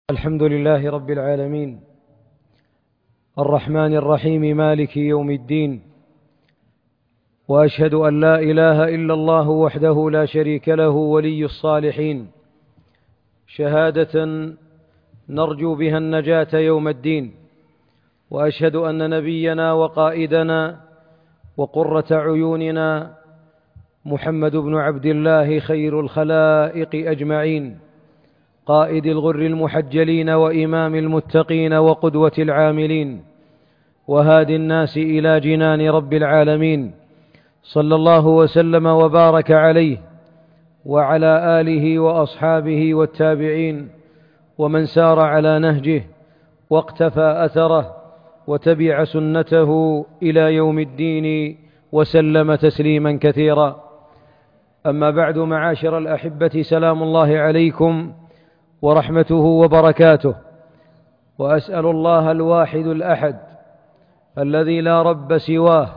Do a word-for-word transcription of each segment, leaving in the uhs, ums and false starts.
الحمد لله رب العالمين الرحمن الرحيم مالك يوم الدين، وأشهد أن لا إله إلا الله وحده لا شريك له ولي الصالحين، شهادة نرجو بها النجاة يوم الدين. وأشهد أن نبينا وقائدنا وقرة عيوننا محمد بن عبد الله خير الخلائق أجمعين، قائد الغر المحجلين وإمام المتقين وقدوة العاملين وهادي الناس إلى جنان رب العالمين، صلى الله وسلم وبارك عليه وعلى آله وأصحابه والتابعين ومن سار على نهجه واقتفى أثره وتبع سنته إلى يوم الدين وسلم تسليما كثيرا. أما بعد، معاشر الأحبة، سلام الله عليكم ورحمته وبركاته. وأسأل الله الواحد الأحد الذي لا رب سواه،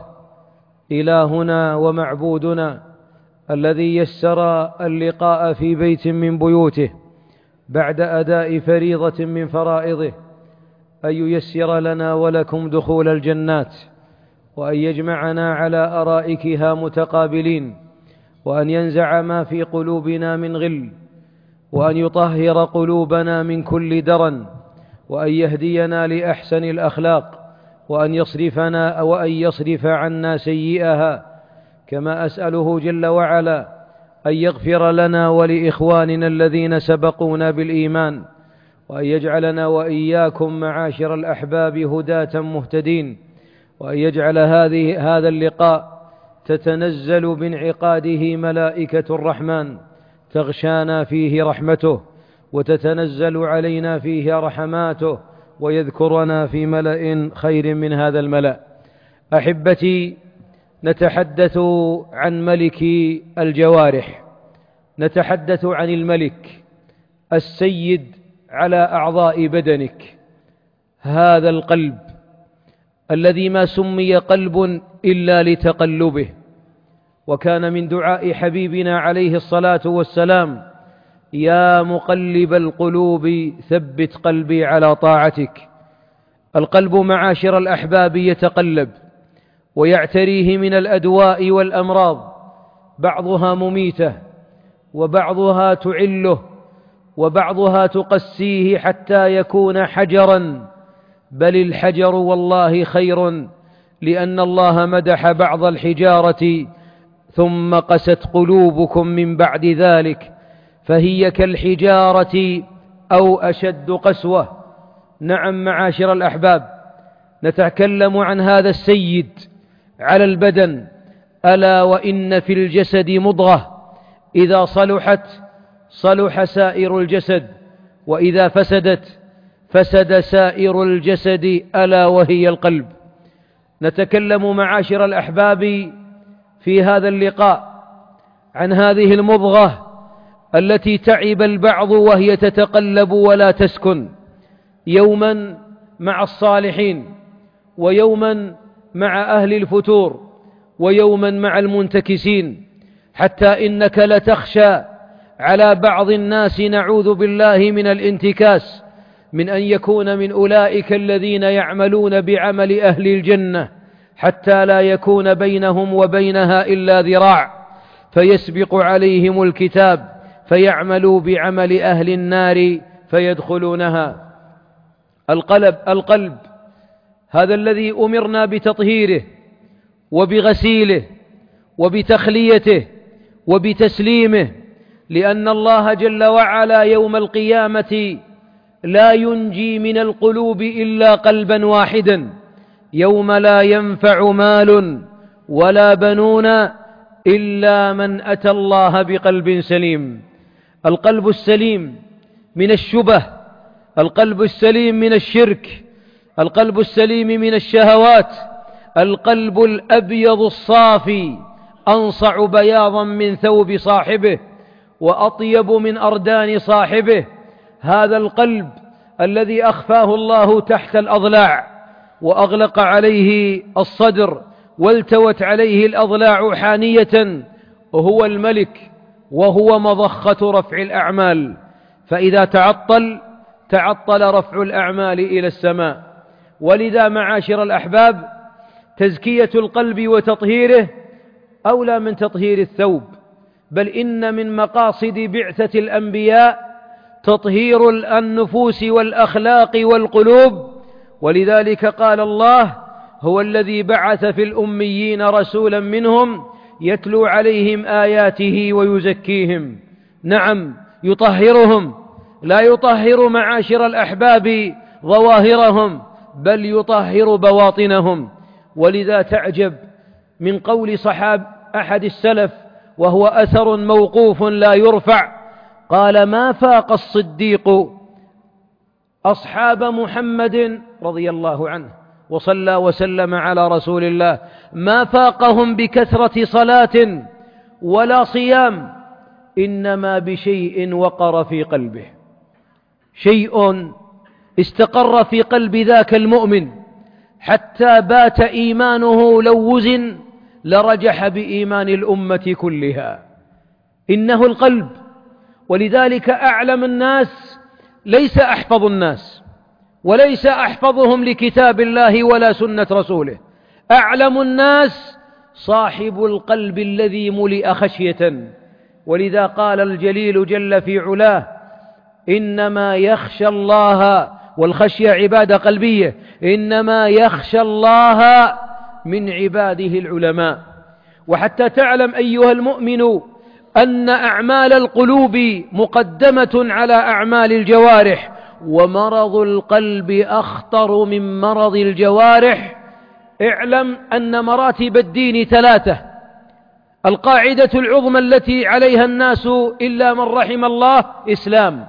إلهنا ومعبودنا، الذي يسر اللقاء في بيت من بيوته بعد أداء فريضة من فرائضه، أن ييسر لنا ولكم دخول الجنات، وأن يجمعنا على أرائكها متقابلين، وأن ينزع ما في قلوبنا من غل، وأن يطهر قلوبنا من كل درن، وأن يهدينا لأحسن الأخلاق، وأن يصرفنا وأن يصرف عنا سيئها. كما أسأله جل وعلا أن يغفر لنا ولإخواننا الذين سبقونا بالإيمان، وأن يجعلنا وإياكم معاشر الأحباب هداة مهتدين، وأن يجعل هذه هذا اللقاء تتنزل بانعقاده ملائكة الرحمن تغشانا فيه رحمته، وتتنزل علينا فيه رحماته، ويذكرنا في ملأ خير من هذا الملأ. أحبتي، نتحدث عن ملك الجوارح، نتحدث عن الملك السيد على أعضاء بدنك، هذا القلب الذي ما سمي قلب إلا لتقلبه. وكان من دعاء حبيبنا عليه الصلاة والسلام: يا مقلب القلوب ثبت قلبي على طاعتك. القلب معاشر الأحباب يتقلب ويعتريه من الأدواء والأمراض، بعضها مميتة، وبعضها تعله، وبعضها تقسيه حتى يكون حجرا، بل الحجر والله خير، لأن الله مدح بعض الحجارة: ثم قست قلوبكم من بعد ذلك فهي كالحجارة أو أشد قسوة. نعم معاشر الأحباب، نتكلم عن هذا السيد على البدن. ألا وإن في الجسد مضغة إذا صلحت صلح سائر الجسد، وإذا فسدت فسد سائر الجسد، ألا وهي القلب. نتكلم معاشر الأحباب في هذا اللقاء عن هذه المضغة التي تعب البعض وهي تتقلب ولا تسكن، يوما مع الصالحين، ويوما مع أهل الفتور، ويوما مع المنتكسين، حتى إنك لتخشى على بعض الناس، نعوذ بالله من الانتكاس، من أن يكون من أولئك الذين يعملون بعمل أهل الجنة حتى لا يكون بينهم وبينها إلا ذراع، فيسبق عليهم الكتاب فيعملوا بعمل أهل النار فيدخلونها. القلب القلب هذا الذي أمرنا بتطهيره وبغسيله وبتخليته وبتسليمه، لأن الله جل وعلا يوم القيامة لا ينجي من القلوب إلا قلبا واحدا، يوم لا ينفع مال ولا بنون إلا من أتى الله بقلب سليم. القلب السليم من الشبه، القلب السليم من الشرك، القلب السليم من الشهوات، القلب الأبيض الصافي أنصع بياضا من ثوب صاحبه، وأطيب من أردان صاحبه. هذا القلب الذي أخفاه الله تحت الأضلاع، وأغلق عليه الصدر، والتوت عليه الأضلاع حانية، وهو الملك، وهو مضخة رفع الأعمال. فإذا تعطل تعطل رفع الأعمال إلى السماء. ولذا معاشر الأحباب، تزكية القلب وتطهيره أولى من تطهير الثوب، بل إن من مقاصد بعثة الأنبياء تطهير النفوس والأخلاق والقلوب. ولذلك قال الله: هو الذي بعث في الأميين رسولا منهم يتلو عليهم آياته ويزكيهم. نعم، يطهرهم، لا يطهر معاشر الأحباب ظواهرهم، بل يطهر بواطنهم. ولذا تعجب من قول صحاب أحد السلف، وهو أثر موقوف لا يرفع، قال: ما فاق الصديق أصحاب محمد رضي الله عنه وصلى وسلم على رسول الله، ما فاقهم بكثرة صلاة ولا صيام، إنما بشيء وقر في قلبه، شيء استقر في قلب ذاك المؤمن حتى بات إيمانه لو وزن لرجح بإيمان الأمة كلها، إنه القلب. ولذلك أعلم الناس ليس أحفظ الناس، وليس أحفظهم لكتاب الله ولا سنة رسوله، أعلم الناس صاحب القلب الذي ملئ خشية. ولذا قال الجليل جل في علاه: إنما يخشى الله، والخشية عبادة قلبية، إنما يخشى الله من عباده العلماء. وحتى تعلم أيها المؤمن أن أعمال القلوب مقدمة على أعمال الجوارح، ومرض القلب أخطر من مرض الجوارح. اعلم أن مراتب الدين ثلاثة: القاعدة العظمى التي عليها الناس إلا من رحم الله إسلام،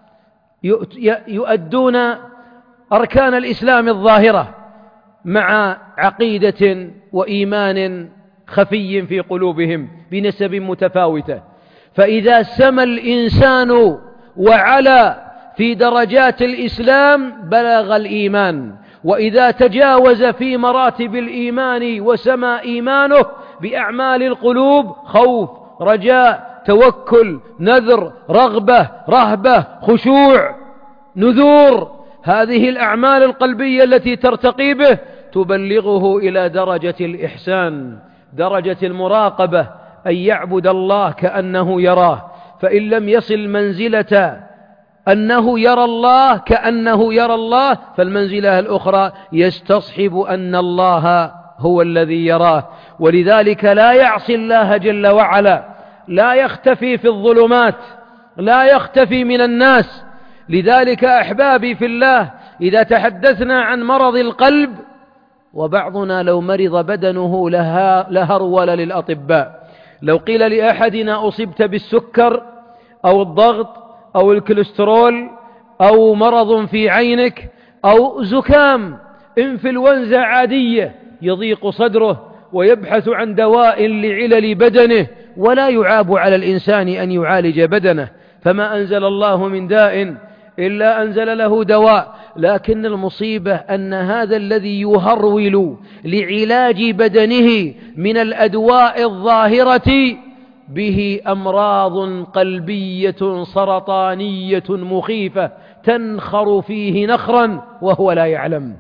يؤدون أركان الإسلام الظاهرة مع عقيدة وإيمان خفي في قلوبهم بنسب متفاوتة. فإذا سمى الإنسان وعلى في درجات الإسلام بلغ الإيمان، وإذا تجاوز في مراتب الإيمان وسمى إيمانه بأعمال القلوب، خوف، رجاء، توكل، نذر، رغبة، رهبة، خشوع، نذور، هذه الأعمال القلبية التي ترتقي به تبلغه إلى درجة الإحسان، درجة المراقبة، أن يعبد الله كأنه يراه. فإن لم يصل منزلة أنه يرى الله كأنه يرى الله، فالمنزلة الأخرى يستصحب أن الله هو الذي يراه. ولذلك لا يعصي الله جل وعلا، لا يختفي في الظلمات، لا يختفي من الناس. لذلك أحبابي في الله، إذا تحدثنا عن مرض القلب، وبعضنا لو مرض بدنه لهرول للأطباء. لو قيل لأحدنا أصبت بالسكر أو الضغط أو الكوليسترول أو مرض في عينك أو زكام إنفلونزا عادية، يضيق صدره ويبحث عن دواء لعلل بدنه، ولا يعاب على الإنسان أن يعالج بدنه، فما أنزل الله من داء إلا أنزل له دواء. لكن المصيبة أن هذا الذي يهرول لعلاج بدنه من الأدواء الظاهرة به أمراض قلبية سرطانية مخيفة تنخر فيه نخرا وهو لا يعلم.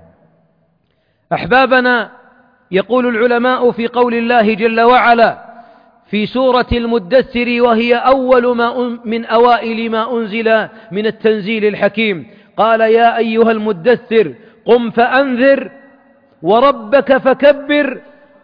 أحبابنا، يقول العلماء في قول الله جل وعلا في سورة المدثر، وهي أول ما من أوائل ما أنزل من التنزيل الحكيم، قال: يا أيها المدثر قم فأنذر وربك فكبر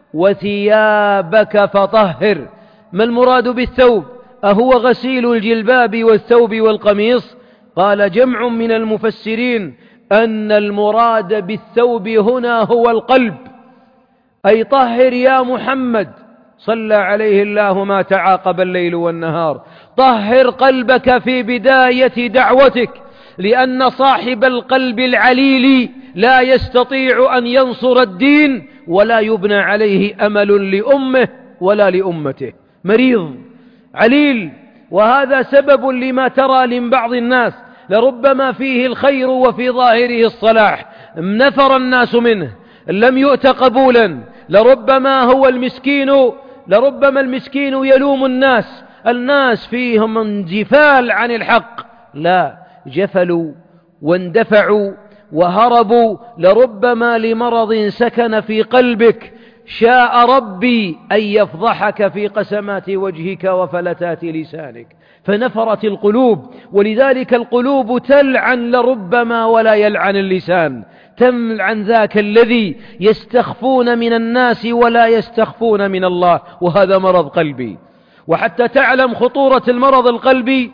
وثيابك فطهر. ما المراد بالثوب؟ أهو غسيل الجلباب والثوب والقميص؟ قال جمع من المفسرين أن المراد بالثوب هنا هو القلب، أي طهر يا محمد صلى عليه الله ما تعاقب الليل والنهار، طهر قلبك في بداية دعوتك، لأن صاحب القلب العليل لا يستطيع أن ينصر الدين ولا يبنى عليه أمل لأمه ولا لأمته، مريض عليل. وهذا سبب لما ترى لبعض الناس لربما فيه الخير وفي ظاهره الصلاح، نفر الناس منه، لم يؤت قبولا، لربما هو المسكين لربما المسكين يلوم الناس، الناس فيهم انجفال عن الحق، لا، جفلوا واندفعوا وهربوا لربما لمرض سكن في قلبك شاء ربي أن يفضحك في قسمات وجهك وفلتات لسانك، فنفرت القلوب. ولذلك القلوب تلعن لربما ولا يلعن اللسان، تلعن ذاك الذي يستخفون من الناس ولا يستخفون من الله، وهذا مرض قلبي. وحتى تعلم خطورة المرض القلبي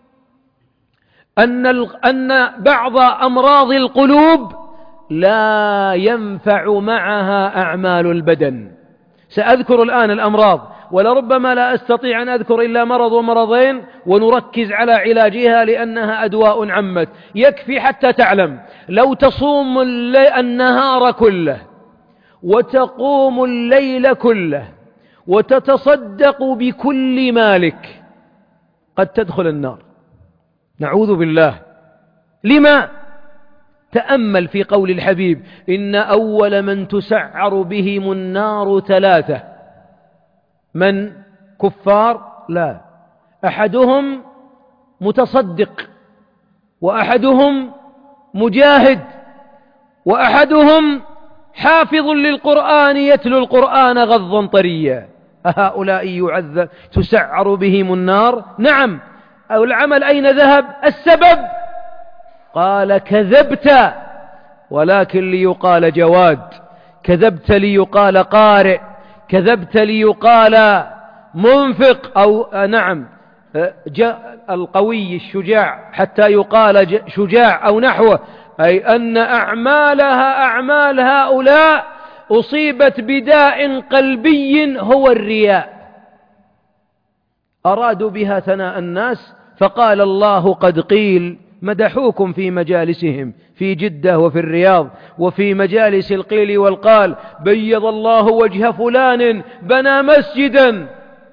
أن أن بعض أمراض القلوب لا ينفع معها أعمال البدن. سأذكر الآن الأمراض، ولربما لا أستطيع أن أذكر إلا مرض ومرضين ونركز على علاجها لأنها أدواء عمت. يكفي حتى تعلم لو تصوم النهار كله وتقوم الليل كله وتتصدق بكل مالك قد تدخل النار، نعوذ بالله. لما؟ تأمل في قول الحبيب: إن أول من تسعر بهم النار ثلاثة. من؟ كفار؟ لا، أحدهم متصدق، وأحدهم مجاهد، وأحدهم حافظ للقرآن يتلو القرآن غضا طريا. أهؤلاء يعذب تسعر بهم النار؟ نعم. أو العمل أين ذهب؟ السبب. قال: كذبت ولكن ليقال جواد، كذبت ليقال قارئ، كذبت ليقال منفق، أو نعم جاء القوي الشجاع حتى يقال شجاع أو نحوه، أي أن أعمالها أعمال هؤلاء أصيبت بداء قلبي هو الرياء، أرادوا بها ثناء الناس، فقال الله: قد قيل. مدحوكم في مجالسهم في جدة وفي الرياض وفي مجالس القيل والقال: بيض الله وجه فلان بنى مسجدا،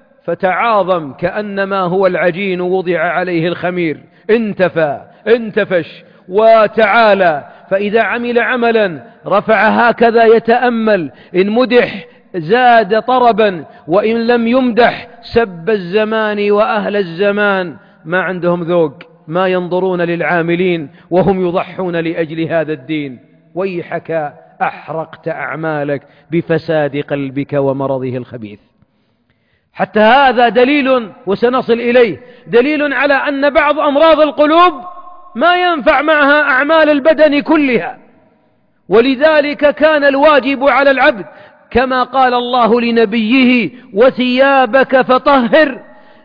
فتعاظم كأنما هو العجين وضع عليه الخمير، انتفى انتفش وتعالى. فإذا عمل عملا رفع هكذا يتأمل، إن مدح زاد طربا، وإن لم يمدح سب الزمان وأهل الزمان. ما عندهم ذوق، ما ينظرون للعاملين وهم يضحون لأجل هذا الدين. ويحك أحرقت أعمالك بفساد قلبك ومرضه الخبيث. حتى هذا دليل، وسنصل إليه، دليل على أن بعض أمراض القلوب ما ينفع معها أعمال البدن كلها. ولذلك كان الواجب على العبد كما قال الله لنبيه: وثيابك فطهر.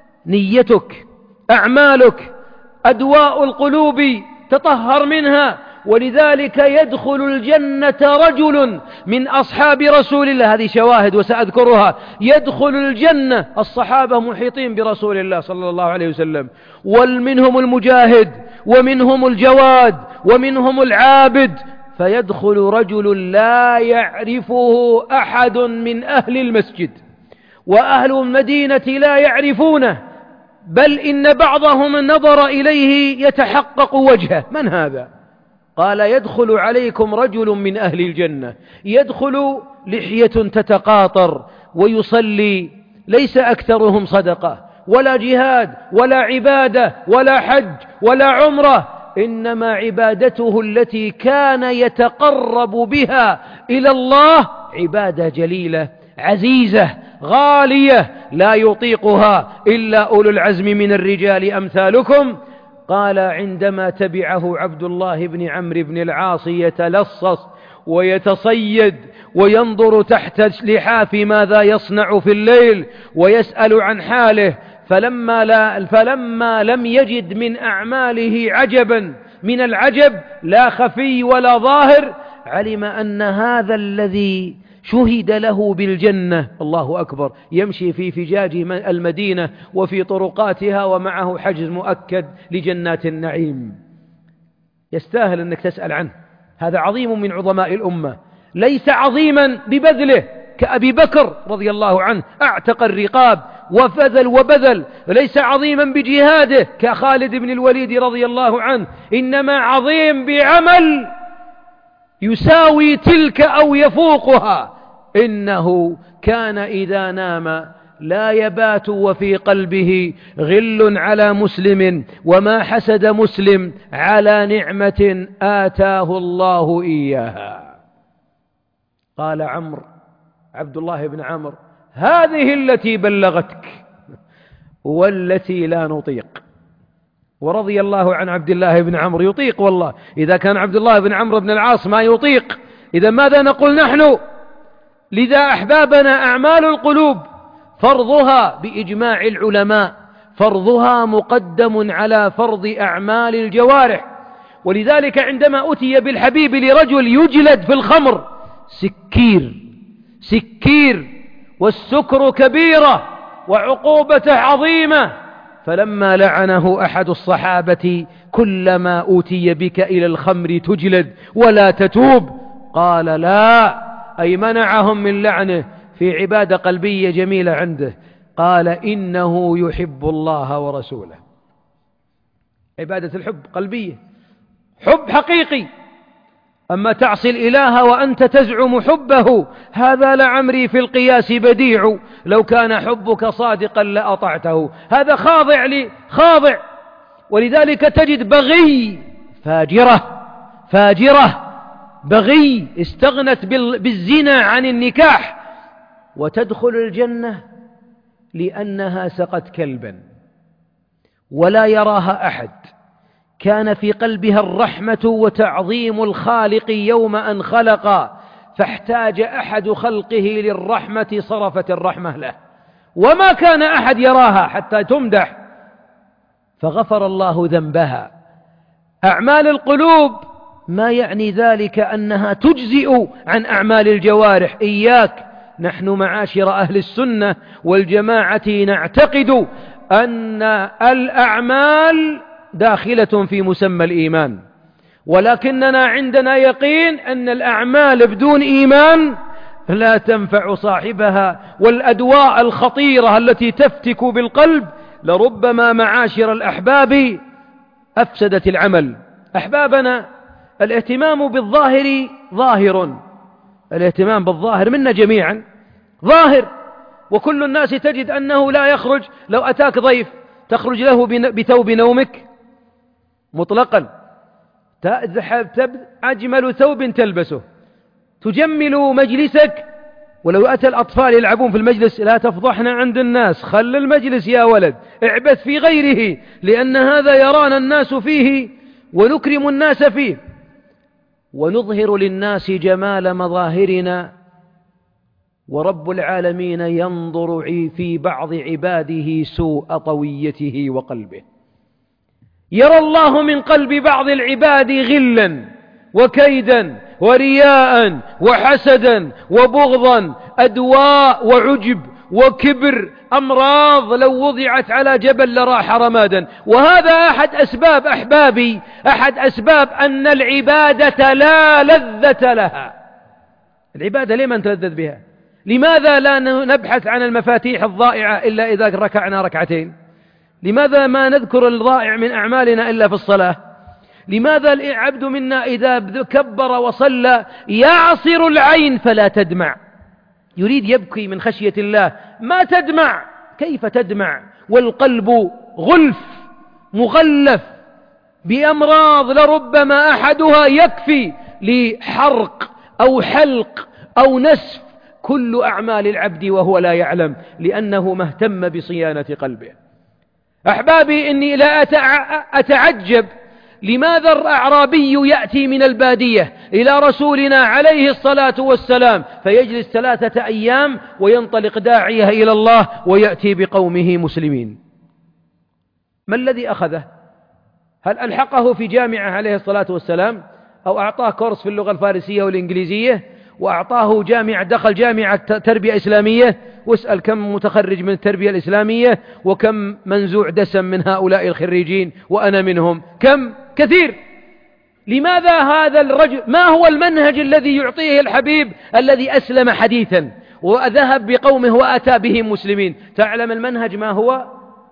نيتك، أعمالك، أدواء القلوب تطهر منها. ولذلك يدخل الجنة رجل من أصحاب رسول الله، هذه شواهد وسأذكرها، يدخل الجنة، الصحابة محيطين برسول الله صلى الله عليه وسلم، ومنهم المجاهد ومنهم الجواد ومنهم العابد، فيدخل رجل لا يعرفه أحد من أهل المسجد، وأهل المدينة لا يعرفونه، بل إن بعضهم نظر إليه يتحقق وجهه: من هذا؟ قال: يدخل عليكم رجل من أهل الجنة، يدخل لحية تتقاطر ويصلي، ليس أكثرهم صدقة ولا جهاد ولا عبادة ولا حج ولا عمرة، إنما عبادته التي كان يتقرب بها إلى الله عبادة جليلة عزيزة غالية لا يطيقها إلا أولو العزم من الرجال أمثالكم. قال: عندما تبعه عبد الله بن عمرو بن العاص يتلصص ويتصيد وينظر تحت لحاف ماذا يصنع في الليل ويسأل عن حاله، فلما, لا فلما لم يجد من أعماله عجبا من العجب لا خفي ولا ظاهر، علم أن هذا الذي شهد له بالجنة، الله أكبر، يمشي في فجاج المدينة وفي طرقاتها ومعه حجز مؤكد لجنات النعيم، يستاهل أنك تسأل عنه. هذا عظيم من عظماء الأمة، ليس عظيما ببذله كأبي بكر رضي الله عنه، أعتق الرقاب وفذل وبذل، ليس عظيما بجهاده كخالد بن الوليد رضي الله عنه، إنما عظيم بعمل يساوي تلك أو يفوقها. إنه كان إذا نام لا يبات وفي قلبه غل على مسلم وما حسد مسلم على نعمة آتاه الله إياها. قال عمرو عبد الله بن عمرو: هذه التي بلغتك والتي لا نطيق. ورضي الله عن عبد الله بن عمرو، يطيق والله. إذا كان عبد الله بن عمرو بن العاص ما يطيق، إذا ماذا نقول نحن؟ لذا أحبابنا، أعمال القلوب فرضها بإجماع العلماء فرضها مقدم على فرض أعمال الجوارح. ولذلك عندما أتي بالحبيب لرجل يجلد في الخمر، سكير سكير والسكر كبيرة وعقوبته عظيمة، فلما لعنه أحد الصحابة: كلما أوتي بك إلى الخمر تجلد ولا تتوب، قال: لا، أي منعهم من لعنه في عبادة قلبية جميلة عنده. قال: إنه يحب الله ورسوله. عبادة الحب قلبية، حب حقيقي. أما تعصي الإله وأنت تزعم حبه، هذا لعمري في القياس بديع، لو كان حبك صادقا لأطعته. هذا خاضع لي خاضع. ولذلك تجد بغي فاجرة فاجرة بغي استغنت بالزنا عن النكاح وتدخل الجنة لأنها سقت كلبا ولا يراها أحد. كان في قلبها الرحمة وتعظيم الخالق يوم أن خلق، فاحتاج أحد خلقه للرحمة صرفت الرحمة له، وما كان أحد يراها حتى تمدح، فغفر الله ذنبها. أعمال القلوب ما يعني ذلك أنها تجزئ عن أعمال الجوارح. إياك، نحن معاشر أهل السنة والجماعة نعتقد أن الأعمال داخلة في مسمى الإيمان، ولكننا عندنا يقين أن الأعمال بدون إيمان لا تنفع صاحبها، والأدواء الخطيرة التي تفتك بالقلب لربما معاشر الأحباب أفسدت العمل. أحبابنا، الاهتمام بالظاهر ظاهر، الاهتمام بالظاهر منا جميعا ظاهر، وكل الناس تجد أنه لا يخرج. لو أتاك ضيف تخرج له بثوب نومك مطلقا، تذهب أجمل ثوب تلبسه، تجمل مجلسك. ولو أتى الأطفال يلعبون في المجلس: لا تفضحنا عند الناس، خل المجلس يا ولد، اعبث في غيره، لأن هذا يرانا الناس فيه ونكرم الناس فيه. ونظهر للناس جمال مظاهرنا، ورب العالمين ينظر في بعض عباده سوء طويته وقلبه. يرى الله من قلب بعض العباد غلا وكيدا ورياء وحسدا وبغضا، أدواء وعجب وكبر، أمراض لو وضعت على جبل لراح رمادا. وهذا أحد أسباب أحبابي أحد أسباب أن العبادة لا لذة لها. العبادة ليه ما نتلذذ بها؟ لماذا لا نبحث عن المفاتيح الضائعة إلا إذا ركعنا ركعتين؟ لماذا ما نذكر الضائع من أعمالنا إلا في الصلاة؟ لماذا العبد منا إذا كبر وصلى يعصر العين فلا تدمع؟ يريد يبكي من خشية الله، ما تدمع. كيف تدمع والقلب غلف مغلف بأمراض لربما أحدها يكفي لحرق أو حلق أو نسف كل أعمال العبد وهو لا يعلم، لأنه مهتم بصيانة قلبه. أحبابي، إني لا أتعجب لماذا الأعرابي يأتي من البادية إلى رسولنا عليه الصلاة والسلام فيجلس ثلاثة أيام وينطلق داعية إلى الله ويأتي بقومه مسلمين. ما الذي أخذه؟ هل ألحقه في جامعة عليه الصلاة والسلام، أو أعطاه كورس في اللغة الفارسية والإنجليزية، وأعطاه جامعة دخل جامعة تربية إسلامية؟ واسأل كم متخرج من التربية الإسلامية وكم منزوع دسم من هؤلاء الخريجين، وأنا منهم، كم كثير. لماذا هذا الرجل؟ ما هو المنهج الذي يعطيه الحبيب الذي أسلم حديثا وذهب بقومه وأتى بهم مسلمين؟ تعلم المنهج ما هو؟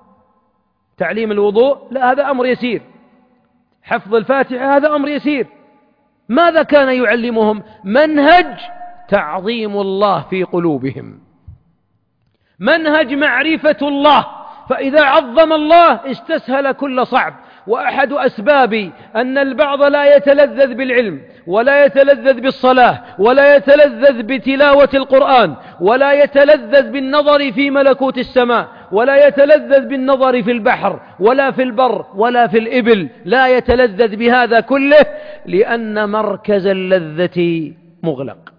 تعليم الوضوء؟ لا، هذا أمر يسير. حفظ الفاتحة؟ هذا أمر يسير. ماذا كان يعلمهم؟ منهج تعظيم الله في قلوبهم، منهج معرفة الله، فإذا عظم الله استسهل كل صعب. وأحد أسباب أن البعض لا يتلذذ بالعلم ولا يتلذذ بالصلاة ولا يتلذذ بتلاوة القرآن ولا يتلذذ بالنظر في ملكوت السماء ولا يتلذذ بالنظر في البحر ولا في البر ولا في الإبل، لا يتلذذ بهذا كله، لأن مركز اللذة مغلق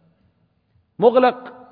مغلق.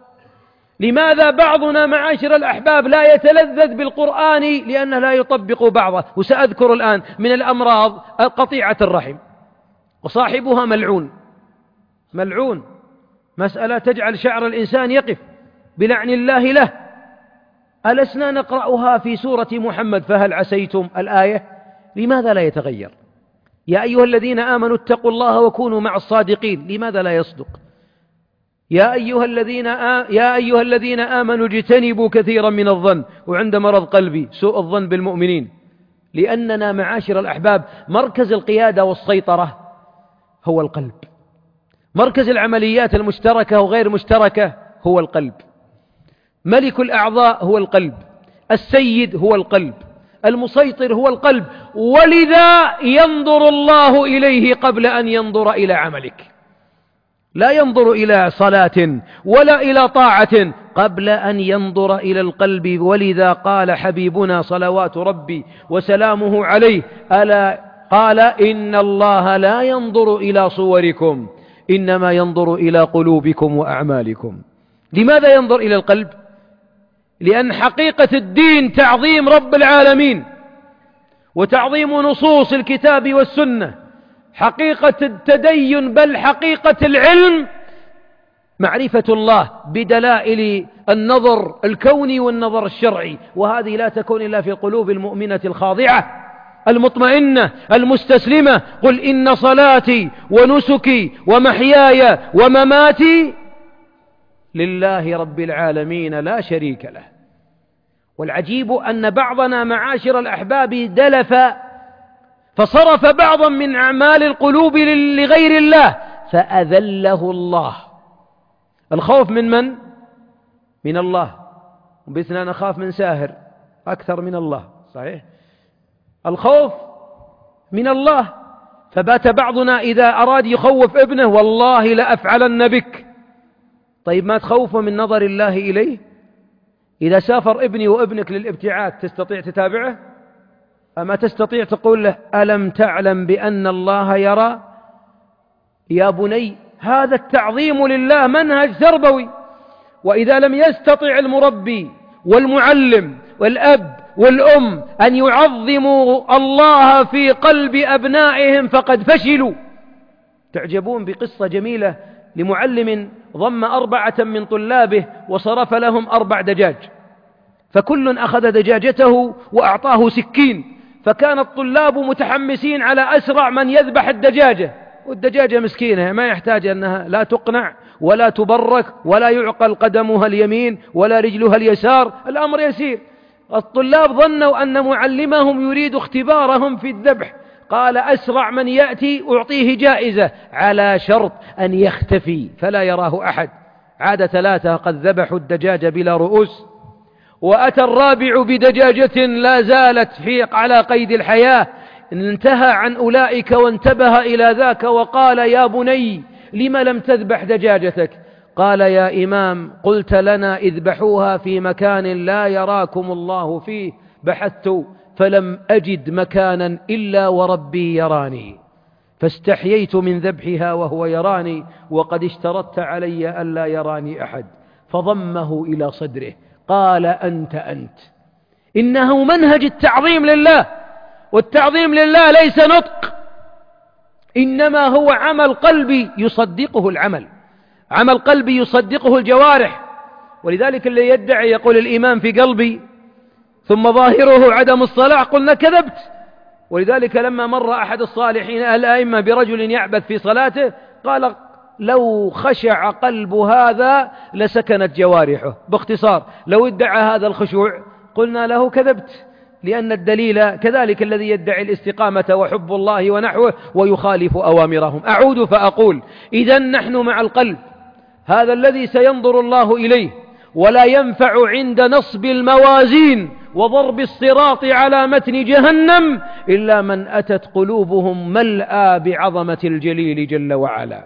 لماذا بعضنا معاشر الأحباب لا يتلذذ بالقرآن؟ لأنه لا يطبق بعضه. وسأذكر الآن من الأمراض قطيعة الرحم، وصاحبها ملعون ملعون، مسألة تجعل شعر الإنسان يقف بلعن الله له. ألسنا نقرأها في سورة محمد فهل عسيتم الآية؟ لماذا لا يتغير؟ يا أيها الذين آمنوا اتقوا الله وكونوا مع الصادقين، لماذا لا يصدق؟ يا أيها الذين آ... يا أيها الذين آمنوا اجتنبوا كثيرا من الظن، وعند مرض قلبي سوء الظن بالمؤمنين. لأننا معاشر الأحباب مركز القيادة والسيطرة هو القلب، مركز العمليات المشتركة وغير مشتركة هو القلب، ملك الأعضاء هو القلب، السيد هو القلب، المسيطر هو القلب. ولذا ينظر الله إليه قبل أن ينظر إلى عملك، لا ينظر إلى صلاة ولا إلى طاعة قبل أن ينظر إلى القلب. ولذا قال حبيبنا صلوات ربي وسلامه عليه ألا قال إن الله لا ينظر إلى صوركم إنما ينظر إلى قلوبكم وأعمالكم. لماذا ينظر إلى القلب؟ لأن حقيقة الدين تعظيم رب العالمين وتعظيم نصوص الكتاب والسنة. حقيقة التدين بل حقيقة العلم معرفة الله بدلائل النظر الكوني والنظر الشرعي، وهذه لا تكون إلا في قلوب المؤمنة الخاضعة المطمئنة المستسلمة. قل إن صلاتي ونسكي ومحياي ومماتي لله رب العالمين لا شريك له. والعجيب أن بعضنا معاشر الأحباب دلف فصرف بعضا من أعمال القلوب لغير الله فأذله الله. الخوف من من؟ من الله. وبثنا نخاف من ساهر أكثر من الله، صحيح؟ الخوف من الله. فبات بعضنا إذا أراد يخوف ابنه والله لأفعلن بك. طيب ما تخوفه من نظر الله إليه؟ إذا سافر ابني وابنك للابتعاث تستطيع تتابعه؟ أما تستطيع تقول له ألم تعلم بأن الله يرى؟ يا بني هذا التعظيم لله منهج تربوي. وإذا لم يستطع المربي والمعلم والأب والأم أن يعظموا الله في قلب أبنائهم فقد فشلوا. تعجبون بقصة جميلة لمعلم ضم أربعة من طلابه وصرف لهم أربع دجاج، فكل أخذ دجاجته وأعطاه سكين، فكان الطلاب متحمسين على أسرع من يذبح الدجاجة، والدجاجة مسكينة ما يحتاج أنها لا تقنع ولا تبرك ولا يعقل قدمها اليمين ولا رجلها اليسار، الأمر يسير. الطلاب ظنوا أن معلمهم يريد اختبارهم في الذبح، قال أسرع من يأتي أعطيه جائزة على شرط أن يختفي فلا يراه أحد. عاد ثلاثة قد ذبحوا الدجاجة بلا رؤوس، وأتى الرابع بدجاجة لا زالت في على قيد الحياة، انتهى عن أولئك وانتبه إلى ذاك وقال يا بني لم لم تذبح دجاجتك؟ قال يا إمام قلت لنا اذبحوها في مكان لا يراكم الله فيه، بحثت فلم أجد مكانا إلا وربي يراني، فاستحييت من ذبحها وهو يراني، وقد اشترطت علي ألا يراني أحد. فضمه إلى صدره قال أنت أنت. إنه منهج التعظيم لله، والتعظيم لله ليس نطق، إنما هو عمل قلبي يصدقه العمل، عمل قلبي يصدقه الجوارح. ولذلك اللي يدعي يقول الإيمان في قلبي ثم ظاهره عدم الصلاح قلنا كذبت. ولذلك لما مر أحد الصالحين الأئمة برجل يعبث في صلاته قال لو خشع قلب هذا لسكنت جوارحه. باختصار لو ادعى هذا الخشوع قلنا له كذبت، لأن الدليل كذلك الذي يدعي الاستقامة وحب الله ونحوه ويخالف أوامرهم. أعود فأقول إذن نحن مع القلب، هذا الذي سينظر الله إليه ولا ينفع عند نصب الموازين وضرب الصراط على متن جهنم إلا من أتت قلوبهم ملأى بعظمة الجليل جل وعلا،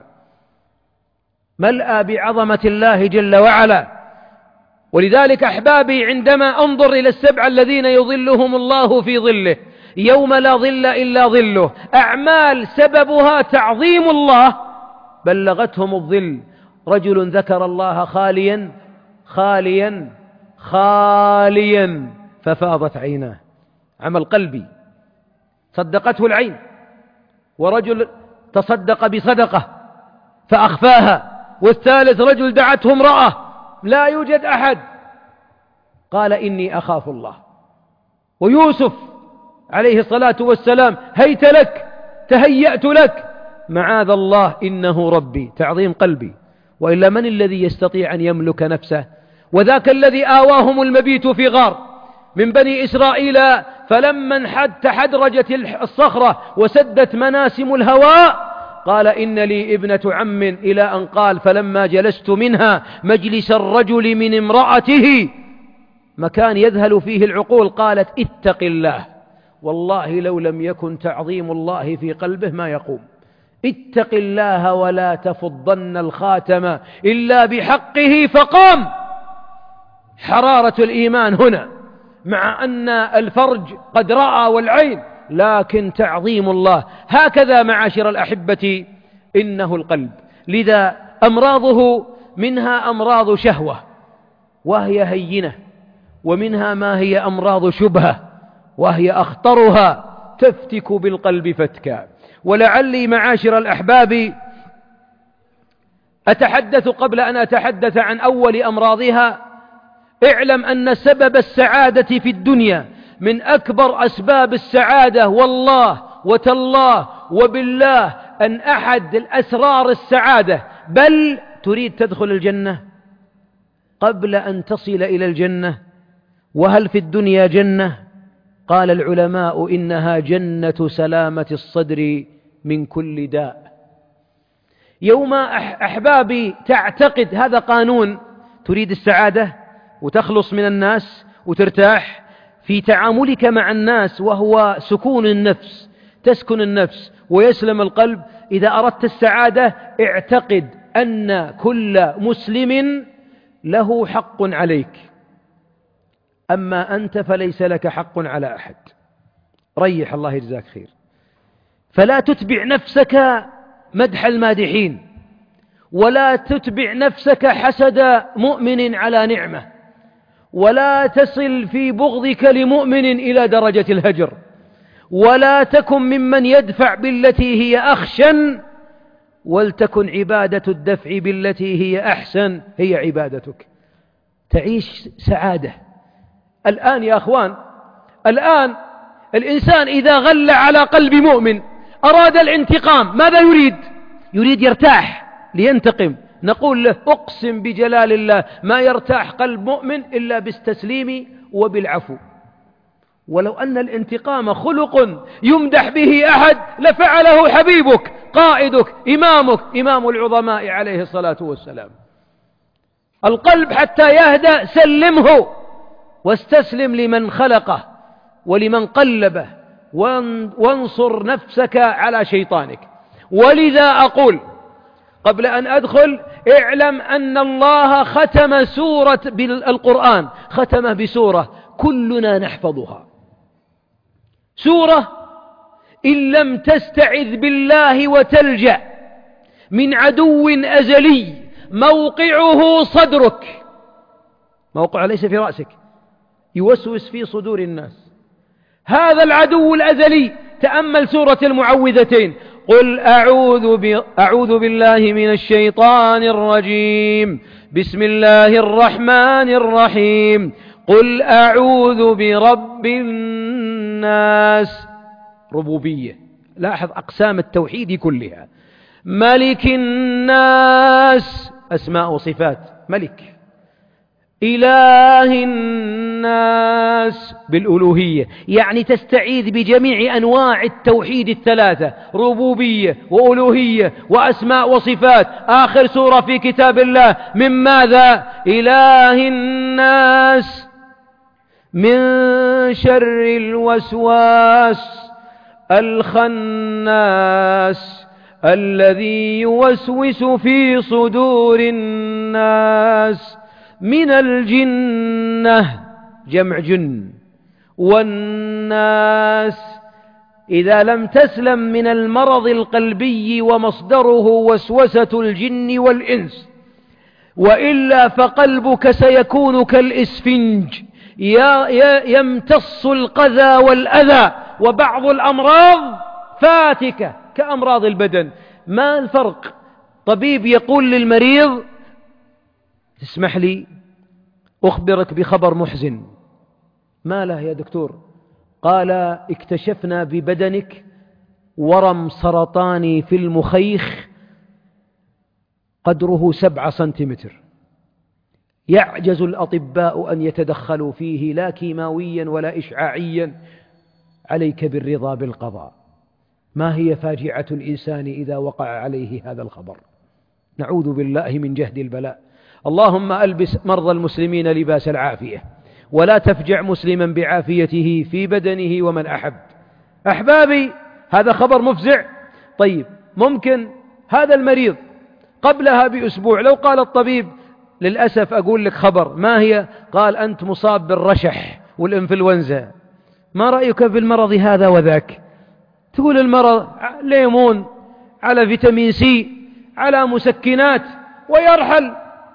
ملأى بعظمة الله جل وعلا. ولذلك أحبابي، عندما أنظر إلى السبع الذين يظلهم الله في ظله يوم لا ظل إلا ظله، أعمال سببها تعظيم الله بلغتهم الظل. رجل ذكر الله خاليا خاليا خاليا ففاضت عيناه، عمل قلبي صدقته العين. ورجل تصدق بصدقة فأخفاها. والثالث رجل دعته امرأة لا يوجد أحد قال إني أخاف الله. ويوسف عليه الصلاة والسلام هيت لك تهيأت لك معاذ الله إنه ربي، تعظيم قلبي. وإلا من الذي يستطيع أن يملك نفسه؟ وذاك الذي آواهم المبيت في غار من بني إسرائيل فلما انحد تحدرجت الصخرة وسدت مناسم الهواء قال إن لي ابنة عم، إلى أن قال فلما جلست منها مجلس الرجل من امرأته مكان يذهل فيه العقول قالت اتق الله. والله لو لم يكن تعظيم الله في قلبه ما يقوم. اتق الله ولا تفضن الخاتم إلا بحقه، فقام. حرارة الإيمان هنا مع أن الفرج قد رأى والعين، لكن تعظيم الله. هكذا معاشر الأحبة إنه القلب. لذا أمراضه منها أمراض شهوة وهي هينة، ومنها ما هي أمراض شبهة وهي أخطرها تفتك بالقلب فتكا. ولعلي معاشر الأحباب أتحدث قبل أن أتحدث عن أول أمراضها. اعلم أن سبب السعادة في الدنيا من أكبر أسباب السعادة، والله وتالله وبالله، أن أحد الأسرار السعادة بل تريد تدخل الجنة قبل أن تصل إلى الجنة. وهل في الدنيا جنة؟ قال العلماء إنها جنة سلامة الصدر من كل داء. يوم أحبابي تعتقد هذا قانون، تريد السعادة وتخلص من الناس وترتاح في تعاملك مع الناس، وهو سكون النفس، تسكن النفس ويسلم القلب. إذا أردت السعادة اعتقد أن كل مسلم له حق عليك، أما أنت فليس لك حق على أحد. ريح، الله يجزاك خير. فلا تتبع نفسك مدح المادحين، ولا تتبع نفسك حسد مؤمن على نعمة، ولا تصل في بغضك لمؤمن إلى درجة الهجر، ولا تكن ممن يدفع بالتي هي أخشن، ولتكن عبادة الدفع بالتي هي أحسن هي عبادتك. تعيش سعادة. الآن يا أخوان، الآن الإنسان إذا غل على قلب مؤمن أراد الانتقام ماذا يريد؟ يريد يرتاح لينتقم. نقول له أقسم بجلال الله ما يرتاح قلب مؤمن إلا بالتسليم وبالعفو. ولو أن الانتقام خلق يمدح به أحد لفعله حبيبك قائدك إمامك إمام العظماء عليه الصلاة والسلام. القلب حتى يهدأ سلمه واستسلم لمن خلقه ولمن قلبه، وانصر نفسك على شيطانك. ولذا أقول قبل أن أدخل اعلم أن الله ختم سورة بالقرآن، ختمه بسورة كلنا نحفظها، سورة إن لم تستعذ بالله وتلجأ من عدو أزلي موقعه صدرك، موقع ليس في رأسك، يوسوس في صدور الناس. هذا العدو الأزلي. تأمل سورة المعوذتين: قل أعوذ, ب... أعوذ بالله من الشيطان الرجيم، بسم الله الرحمن الرحيم، قل أعوذ برب الناس، ربوبية، لاحظ أقسام التوحيد كلها، ملك الناس، أسماء وصفات، ملك، إله الناس بالألوهية، يعني تستعيذ بجميع أنواع التوحيد الثلاثة، ربوبية وألوهية وأسماء وصفات. آخر سورة في كتاب الله من ماذا؟ إله الناس من شر الوسواس الخناس الذي يوسوس في صدور الناس من الجنة، جمع جن، والناس. إذا لم تسلم من المرض القلبي ومصدره وسوسة الجن والإنس، وإلا فقلبك سيكون كالإسفنج يمتص القذى والأذى، وبعض الأمراض فاتكة كأمراض البدن. ما الفرق؟ طبيب يقول للمريض: تسمح لي أخبرك بخبر محزن. ما له يا دكتور؟ قال: اكتشفنا ببدنك ورم سرطاني في المخيخ قدره سبعة سنتيمتر، يعجز الأطباء أن يتدخلوا فيه لا كيماويا ولا إشعاعيا، عليك بالرضا بالقضاء. ما هي فاجعة الإنسان إذا وقع عليه هذا الخبر؟ نعوذ بالله من جهد البلاء. اللهم ألبس مرضى المسلمين لباس العافية، ولا تفجع مسلما بعافيته في بدنه ومن أحب. أحبابي، هذا خبر مفزع. طيب، ممكن هذا المريض قبلها بأسبوع لو قال الطبيب: للأسف أقول لك خبر، ما هي؟ قال: أنت مصاب بالرشح والإنفلونزا، ما رأيك في المرض هذا وذاك؟ تقول المرض ليمون على فيتامين سي على مسكنات ويرحل.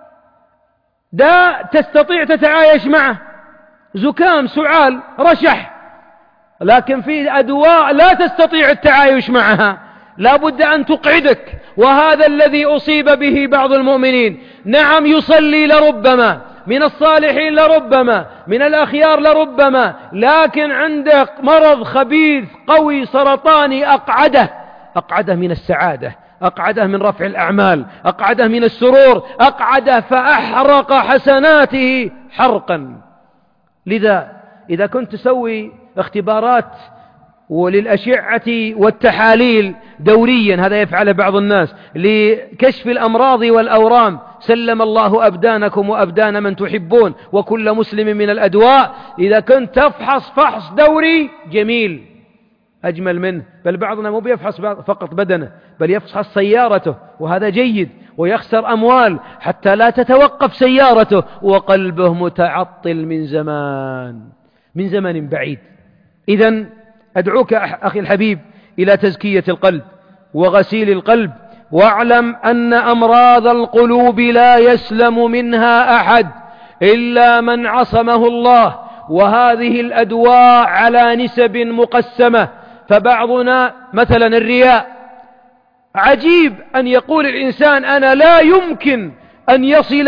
داء تستطيع تتعايش معه، زكام، سعال، رشح، لكن في أدواء لا تستطيع التعايش معها، لا بد أن تقعدك. وهذا الذي أصيب به بعض المؤمنين. نعم، يصلي لربما، من الصالحين لربما، من الأخيار لربما، لكن عندك مرض خبيث قوي سرطاني أقعده، أقعده من السعادة، أقعده من رفع الأعمال، أقعده من السرور، أقعده فأحرق حسناته حرقا. لذا إذا كنت تسوي اختبارات وللأشعة والتحاليل دوريا، هذا يفعل بعض الناس لكشف الأمراض والأورام، سلم الله أبدانكم وأبدان من تحبون وكل مسلم من الأدواء. إذا كنت تفحص فحص دوري جميل أجمل منه، بل بعضنا مو بيفحص فقط بدنه بل يفحص سيارته، وهذا جيد، ويخسر أموال حتى لا تتوقف سيارته وقلبه متعطل من زمان من زمن بعيد. إذن أدعوك أخي الحبيب إلى تزكية القلب وغسيل القلب، واعلم أن أمراض القلوب لا يسلم منها أحد إلا من عصمه الله، وهذه الأدواء على نسب مقسمة. فبعضنا مثلا الرياء، عجيب أن يقول الإنسان: أنا لا يمكن أن يصل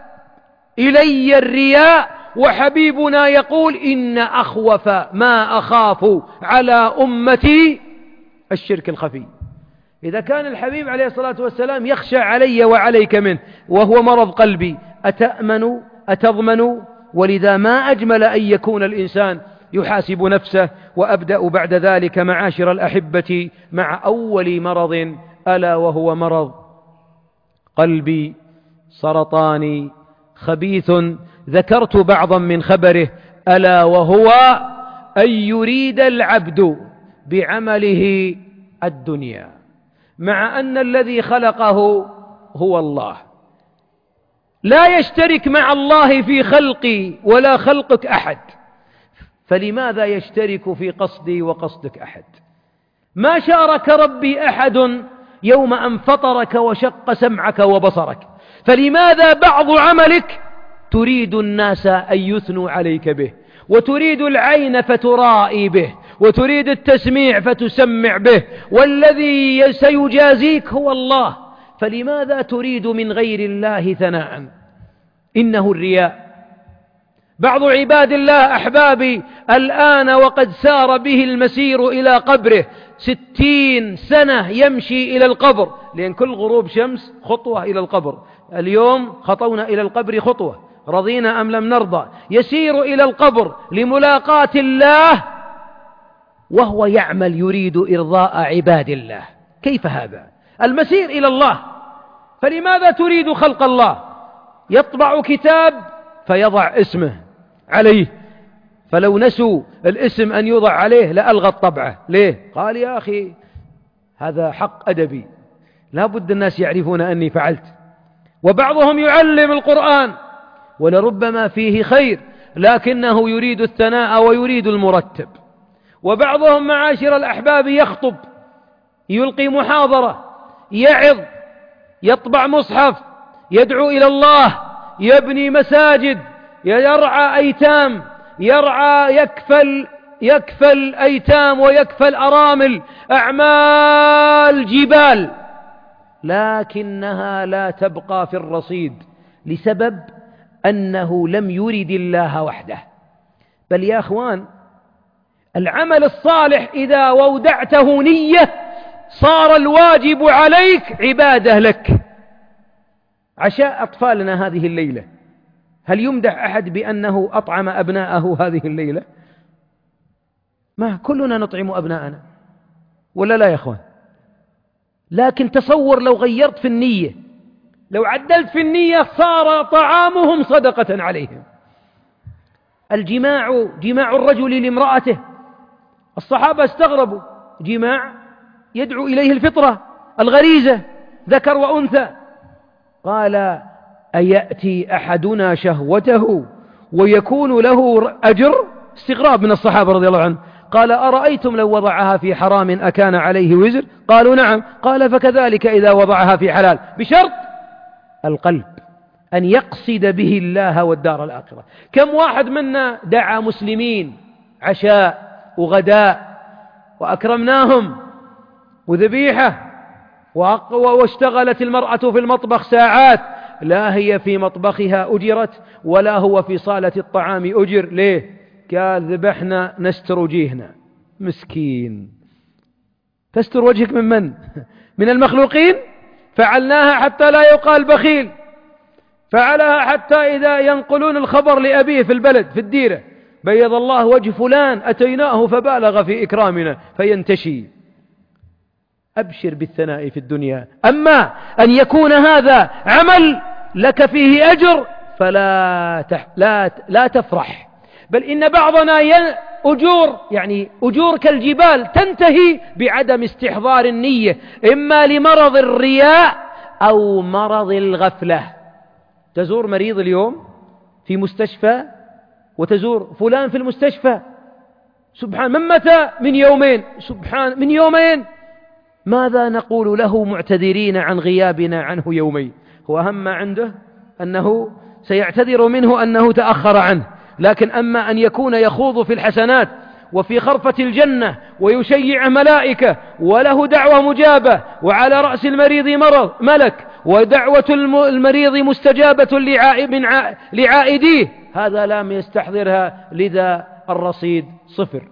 إلي الرياء، وحبيبنا يقول: إن أخوف ما أخاف على أمتي الشرك الخفي. إذا كان الحبيب عليه الصلاة والسلام يخشى علي وعليك منه وهو مرض قلبي، أتأمن أتضمن؟ ولذا ما أجمل أن يكون الإنسان يحاسب نفسه. وأبدأ بعد ذلك معاشر الأحبة مع أول مرض، ألا وهو مرض قلبي سرطاني خبيث، ذكرت بعضا من خبره، ألا وهو أن يريد العبد بعمله الدنيا، مع أن الذي خلقه هو الله. لا يشترك مع الله في خلقي ولا خلقك أحد، فلماذا يشترك في قصدي وقصدك أحد؟ ما شارك ربي أحد يوم أن فطرك وشق سمعك وبصرك، فلماذا بعض عملك تريد الناس أن يثنوا عليك به، وتريد العين فترائي به، وتريد التسميع فتسمع به، والذي سيجازيك هو الله، فلماذا تريد من غير الله ثناء؟ إنه الرياء. بعض عباد الله أحبابي الآن وقد سار به المسير إلى قبره ستين سنة يمشي إلى القبر، لأن كل غروب شمس خطوة إلى القبر. اليوم خطونا إلى القبر خطوة، رضينا أم لم نرضى، يسير إلى القبر لملاقاة الله وهو يعمل يريد إرضاء عباد الله. كيف هذا؟ المسير إلى الله، فلماذا تريد خلق الله؟ يطبع كتاب فيضع اسمه عليه، فلو نسوا الاسم أن يوضع عليه لألغى الطبعة. ليه؟ قال يا أخي هذا حق أدبي، لا بد الناس يعرفون أني فعلت. وبعضهم يعلم القرآن ولربما فيه خير لكنه يريد الثناء ويريد المرتب. وبعضهم معاشر الأحباب يخطب، يلقي محاضرة، يعظ، يطبع مصحف، يدعو إلى الله، يبني مساجد، يرعى أيتام، يرعى يكفل يكفل أيتام ويكفل أرامل، أعمال جبال، لكنها لا تبقى في الرصيد لسبب أنه لم يرد الله وحده. بل يا أخوان، العمل الصالح إذا وودعته نية صار الواجب عليك عبادة لك. عشاء أطفالنا هذه الليلة، هل يمدح أحد بأنه أطعم أبناءه هذه الليلة؟ ما كلنا نطعم أبناءنا ولا لا يا أخوان؟ لكن تصور لو غيرت في النية، لو عدلت في النية صار طعامهم صدقة عليهم. الجماع، جماع الرجل لامرأته، الصحابة استغربوا، جماع يدعو إليه الفطرة الغريزة، ذكر وأنثى. قال أيأتي أحدنا شهوته ويكون له أجر؟ استغراب من الصحابة رضي الله عنهم. قال أرأيتم لو وضعها في حرام أكان عليه وزر؟ قالوا نعم. قال فكذلك إذا وضعها في حلال، بشرط القلب أن يقصد به الله والدار الآخرة. كم واحد منا دعا مسلمين عشاء وغداء وأكرمناهم وذبيحة، واشتغلت المرأة في المطبخ ساعات، لا هي في مطبخها أجرت ولا هو في صالة الطعام أجر. ليه؟ قال ذبحنا نستر وجيهنا. مسكين، تستر وجهك من من؟ من المخلوقين؟ فعلناها حتى لا يقال بخيل، فعلها حتى إذا ينقلون الخبر لأبيه في البلد في الديرة، بيض الله وجه فلان أتيناه فبالغ في إكرامنا، فينتشي. أبشر بالثناء في الدنيا. أما أن يكون هذا عمل لك فيه أجر فلا تح... لا... لا تفرح. بل إن بعضنا ين... أجور يعني أجور كالجبال تنتهي بعدم استحضار النية، إما لمرض الرياء أو مرض الغفلة. تزور مريض اليوم في مستشفى وتزور فلان في المستشفى، سبحان، من متى؟ من يومين، سبحان، من يومين. ماذا نقول له معتذرين عن غيابنا عنه يومين؟ هو أهم ما عنده أنه سيعتذر منه أنه تأخر عنه، لكن أما أن يكون يخوض في الحسنات وفي خرفة الجنة ويشيع ملائكة وله دعوة مجابة وعلى رأس المريض مرض ملك ودعوة المريض مستجابة لعائديه، هذا لم يستحضرها، لذا الرصيد صفر.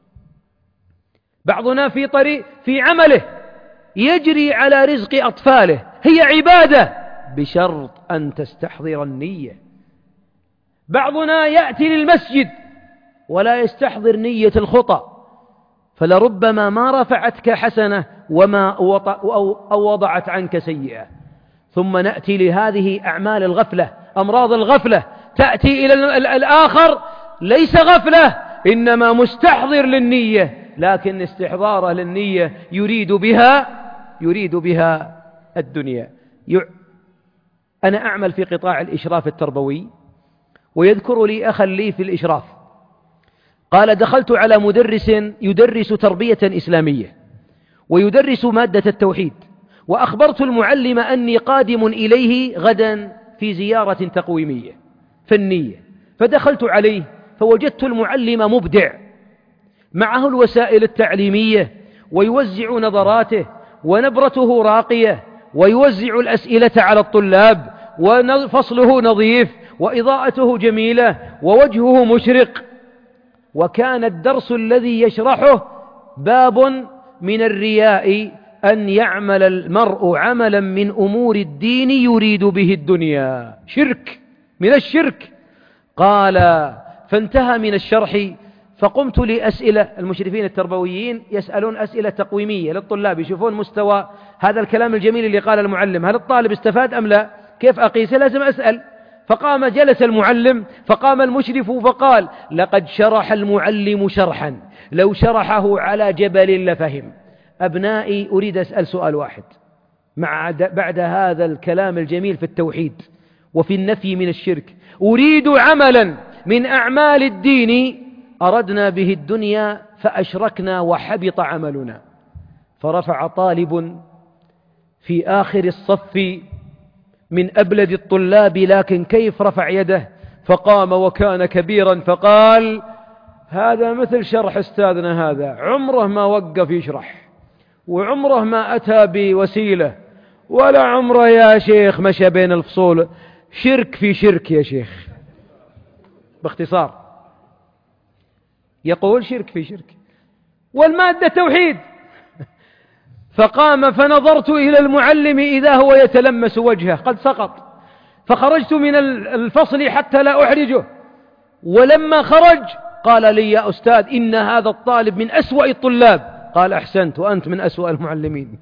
بعضنا في طريق في عمله يجري على رزق أطفاله، هي عبادة بشرط أن تستحضر النية. بعضنا يأتي للمسجد ولا يستحضر نية الخطأ، فلربما ما رفعتك حسنة وما أو وضعت عنك سيئة. ثم نأتي لهذه أعمال الغفلة، أمراض الغفلة، تأتي إلى الآخر ليس غفلة إنما مستحضر للنية، لكن استحضاره للنية يريد بها يريد بها الدنيا. أنا أعمل في قطاع الإشراف التربوي، ويذكر لي أخا لي في الإشراف قال دخلت على مدرس يدرس تربية إسلامية ويدرس مادة التوحيد، وأخبرت المعلم أني قادم إليه غدا في زيارة تقويمية فنية، فدخلت عليه فوجدت المعلم مبدع، معه الوسائل التعليمية ويوزع نظراته ونبرته راقية ويوزع الأسئلة على الطلاب وفصله نظيف وإضاءته جميلة ووجهه مشرق. وكان الدرس الذي يشرحه باب من الرياء، أن يعمل المرء عملا من أمور الدين يريد به الدنيا، شرك من الشرك. قال فانتهى من الشرح فقمت لأسئلة. المشرفين التربويين يسألون أسئلة تقويمية للطلاب، يشوفون مستوى هذا الكلام الجميل اللي قال المعلم، هل الطالب استفاد أم لا؟ كيف أقيسه؟ لازم أسأل. فقام جلس المعلم، فقام المشرف فقال: لقد شرح المعلم شرحا لو شرحه على جبل لفهم. أبنائي، أريد أسأل سؤال واحد مع بعد هذا الكلام الجميل في التوحيد وفي النفي من الشرك. أريد عملا من أعمال الدين أردنا به الدنيا فأشركنا وحبط عملنا. فرفع طالب في آخر الصف من أبلد الطلاب، لكن كيف رفع يده، فقام وكان كبيرا فقال: هذا مثل شرح أستاذنا، هذا عمره ما وقف يشرح، وعمره ما أتى بوسيلة، ولا عمره يا شيخ مشى بين الفصول. شرك في شرك يا شيخ، باختصار يقول شرك في شرك، والمادة توحيد. فقام فنظرت إلى المعلم إذا هو يتلمس وجهه قد سقط، فخرجت من الفصل حتى لا أحرجه. ولما خرج قال لي: يا أستاذ، إن هذا الطالب من أسوأ الطلاب. قال: أحسنت، وأنت من أسوأ المعلمين،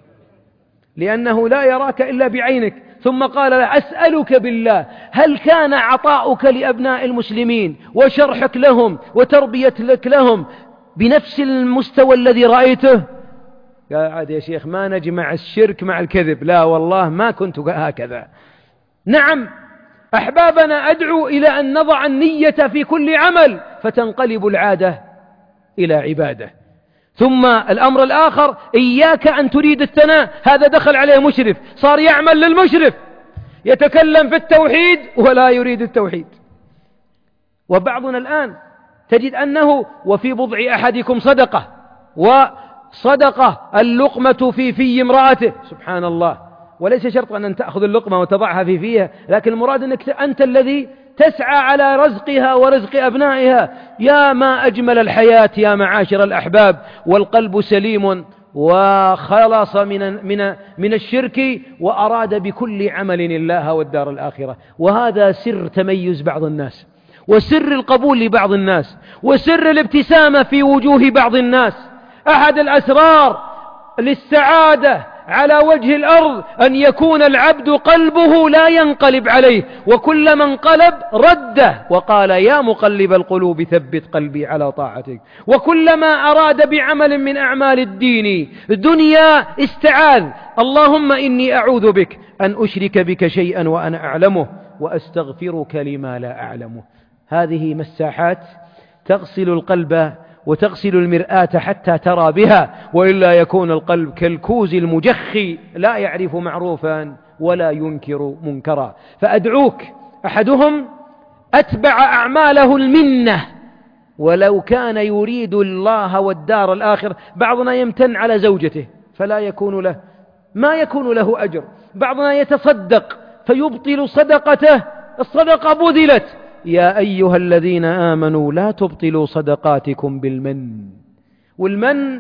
لأنه لا يراك إلا بعينك. ثم قال له: أسألك بالله، هل كان عطاؤك لأبناء المسلمين وشرحك لهم وتربيتك لهم بنفس المستوى الذي رأيته؟ قال: عاد يا شيخ، ما نجمع الشرك مع الكذب، لا والله ما كنت هكذا. نعم أحبابنا، أدعو إلى أن نضع النية في كل عمل فتنقلب العادة إلى عبادة. ثم الأمر الآخر: إياك أن تريد الثناء. هذا دخل عليه مشرف، صار يعمل للمشرف، يتكلم في التوحيد ولا يريد التوحيد. وبعضنا الآن تجد أنه وفي بضع أحدكم صدقة، وصدقة اللقمة في في امرأته، سبحان الله. وليس شرط أن تأخذ اللقمة وتضعها في فيها، لكن المراد أنك أنت الذي تسعى على رزقها ورزق أبنائها. يا ما أجمل الحياة يا معاشر الأحباب، والقلب سليم وخلص من من من الشرك، وأراد بكل عمل الله والدار الآخرة. وهذا سر تميز بعض الناس، وسر القبول لبعض الناس، وسر الابتسامة في وجوه بعض الناس. أحد الأسرار للسعادة على وجه الأرض أن يكون العبد قلبه لا ينقلب عليه، وكلما انقلب رده وقال: يا مقلب القلوب ثبت قلبي على طاعتك. وكلما أراد بعمل من أعمال الدين دنيا استعاذ: اللهم إني أعوذ بك أن أشرك بك شيئا وأنا أعلمه، وأستغفرك لما لا أعلمه. هذه مساحات تغسل القلب وتغسل المرآة حتى ترى بها، وإلا يكون القلب كالكوز المجخي لا يعرف معروفا ولا ينكر منكرا. فأدعوك، أحدهم أتبع أعماله المنة، ولو كان يريد الله والدار الآخر. بعضنا يمتن على زوجته فلا يكون له ما يكون له أجر، بعضنا يتصدق فيبطل صدقته، الصدقة بذلت. يا أيها الذين آمنوا لا تبطلوا صدقاتكم بالمن. والمن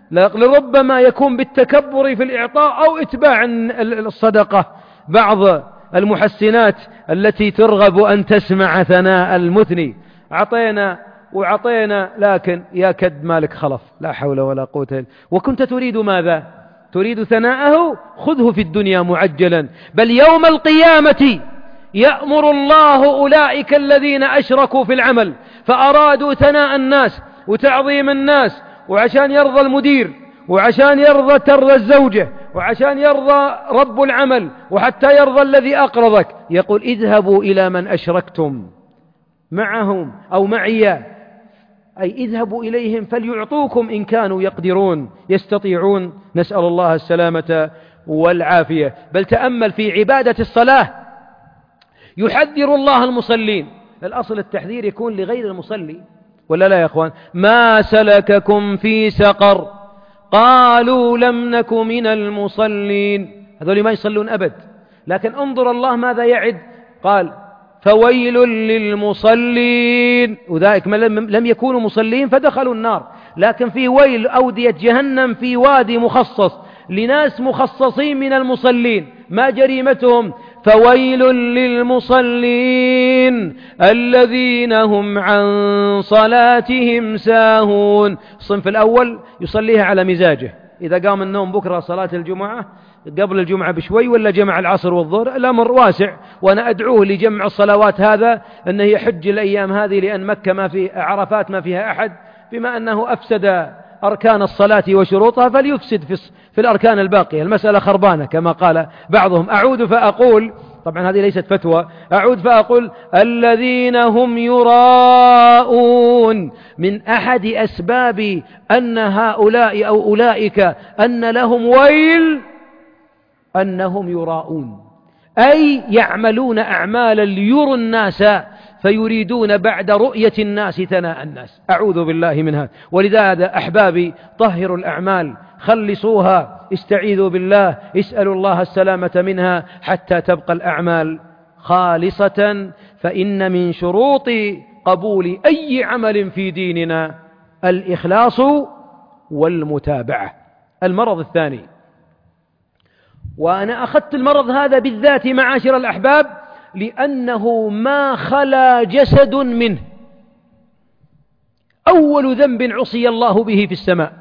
لربما يكون بالتكبر في الإعطاء أو إتباع الصدقة. بعض المحسنات التي ترغب أن تسمع ثناء المثني: عطينا وعطينا لكن يا كد مالك خلف، لا حول ولا قوة إلا. وكنت تريد ماذا؟ تريد ثناءه؟ خذه في الدنيا معجلا، بل يوم القيامة يأمر الله أولئك الذين أشركوا في العمل فأرادوا ثناء الناس وتعظيم الناس، وعشان يرضى المدير، وعشان يرضى ترضى الزوجة، وعشان يرضى رب العمل، وحتى يرضى الذي أقرضك، يقول: اذهبوا إلى من أشركتم معهم أو معي، أي اذهبوا إليهم فليعطوكم إن كانوا يقدرون يستطيعون. نسأل الله السلامة والعافية. بل تأمل في عبادة الصلاة، يحذر الله المصلين. الأصل التحذير يكون لغير المصلي، ولا لا يا أخوان؟ ما سلككم في سقر قالوا لم نك من المصلين. هذول ما يصلون أبد، لكن انظر الله ماذا يعد، قال: فويل للمصلين. وذلك لم يكونوا مصلين فدخلوا النار، لكن في ويل أودية جهنم في وادي مخصص لناس مخصصين من المصلين. ما جريمتهم؟ فويل للمصلين الذين هم عن صلاتهم ساهون. الصنف الأول يصليها على مزاجه، إذا قام النوم بكرة صلاة الجمعة قبل الجمعة بشوي ولا جمع العصر والظهر، الأمر واسع، وأنا أدعوه لجمع الصلوات هذا أنه يحج الأيام هذه، لأن مكة ما في عرفات ما فيها أحد، بما أنه أفسد أركان الصلاة وشروطها فليفسد في, في الأركان الباقية، المسألة خربانة كما قال بعضهم. أعود فأقول، طبعا هذه ليست فتوى، أعود فأقول الذين هم يراءون، من أحد أسباب أن هؤلاء أو أولئك أن لهم ويل أنهم يراءون، أي يعملون أعمالا ليروا الناس فيريدون بعد رؤية الناس ثناء الناس. أعوذ بالله من هذا. ولذا أحبابي طهروا الأعمال، خلصوها، استعيذوا بالله، اسألوا الله السلامة منها حتى تبقى الأعمال خالصة. فإن من شروط قبول أي عمل في ديننا الإخلاص والمتابعة. المرض الثاني، وأنا أخذت المرض هذا بالذات معاشر الأحباب لأنه ما خلا جسد منه. أول ذنب عصي الله به في السماء،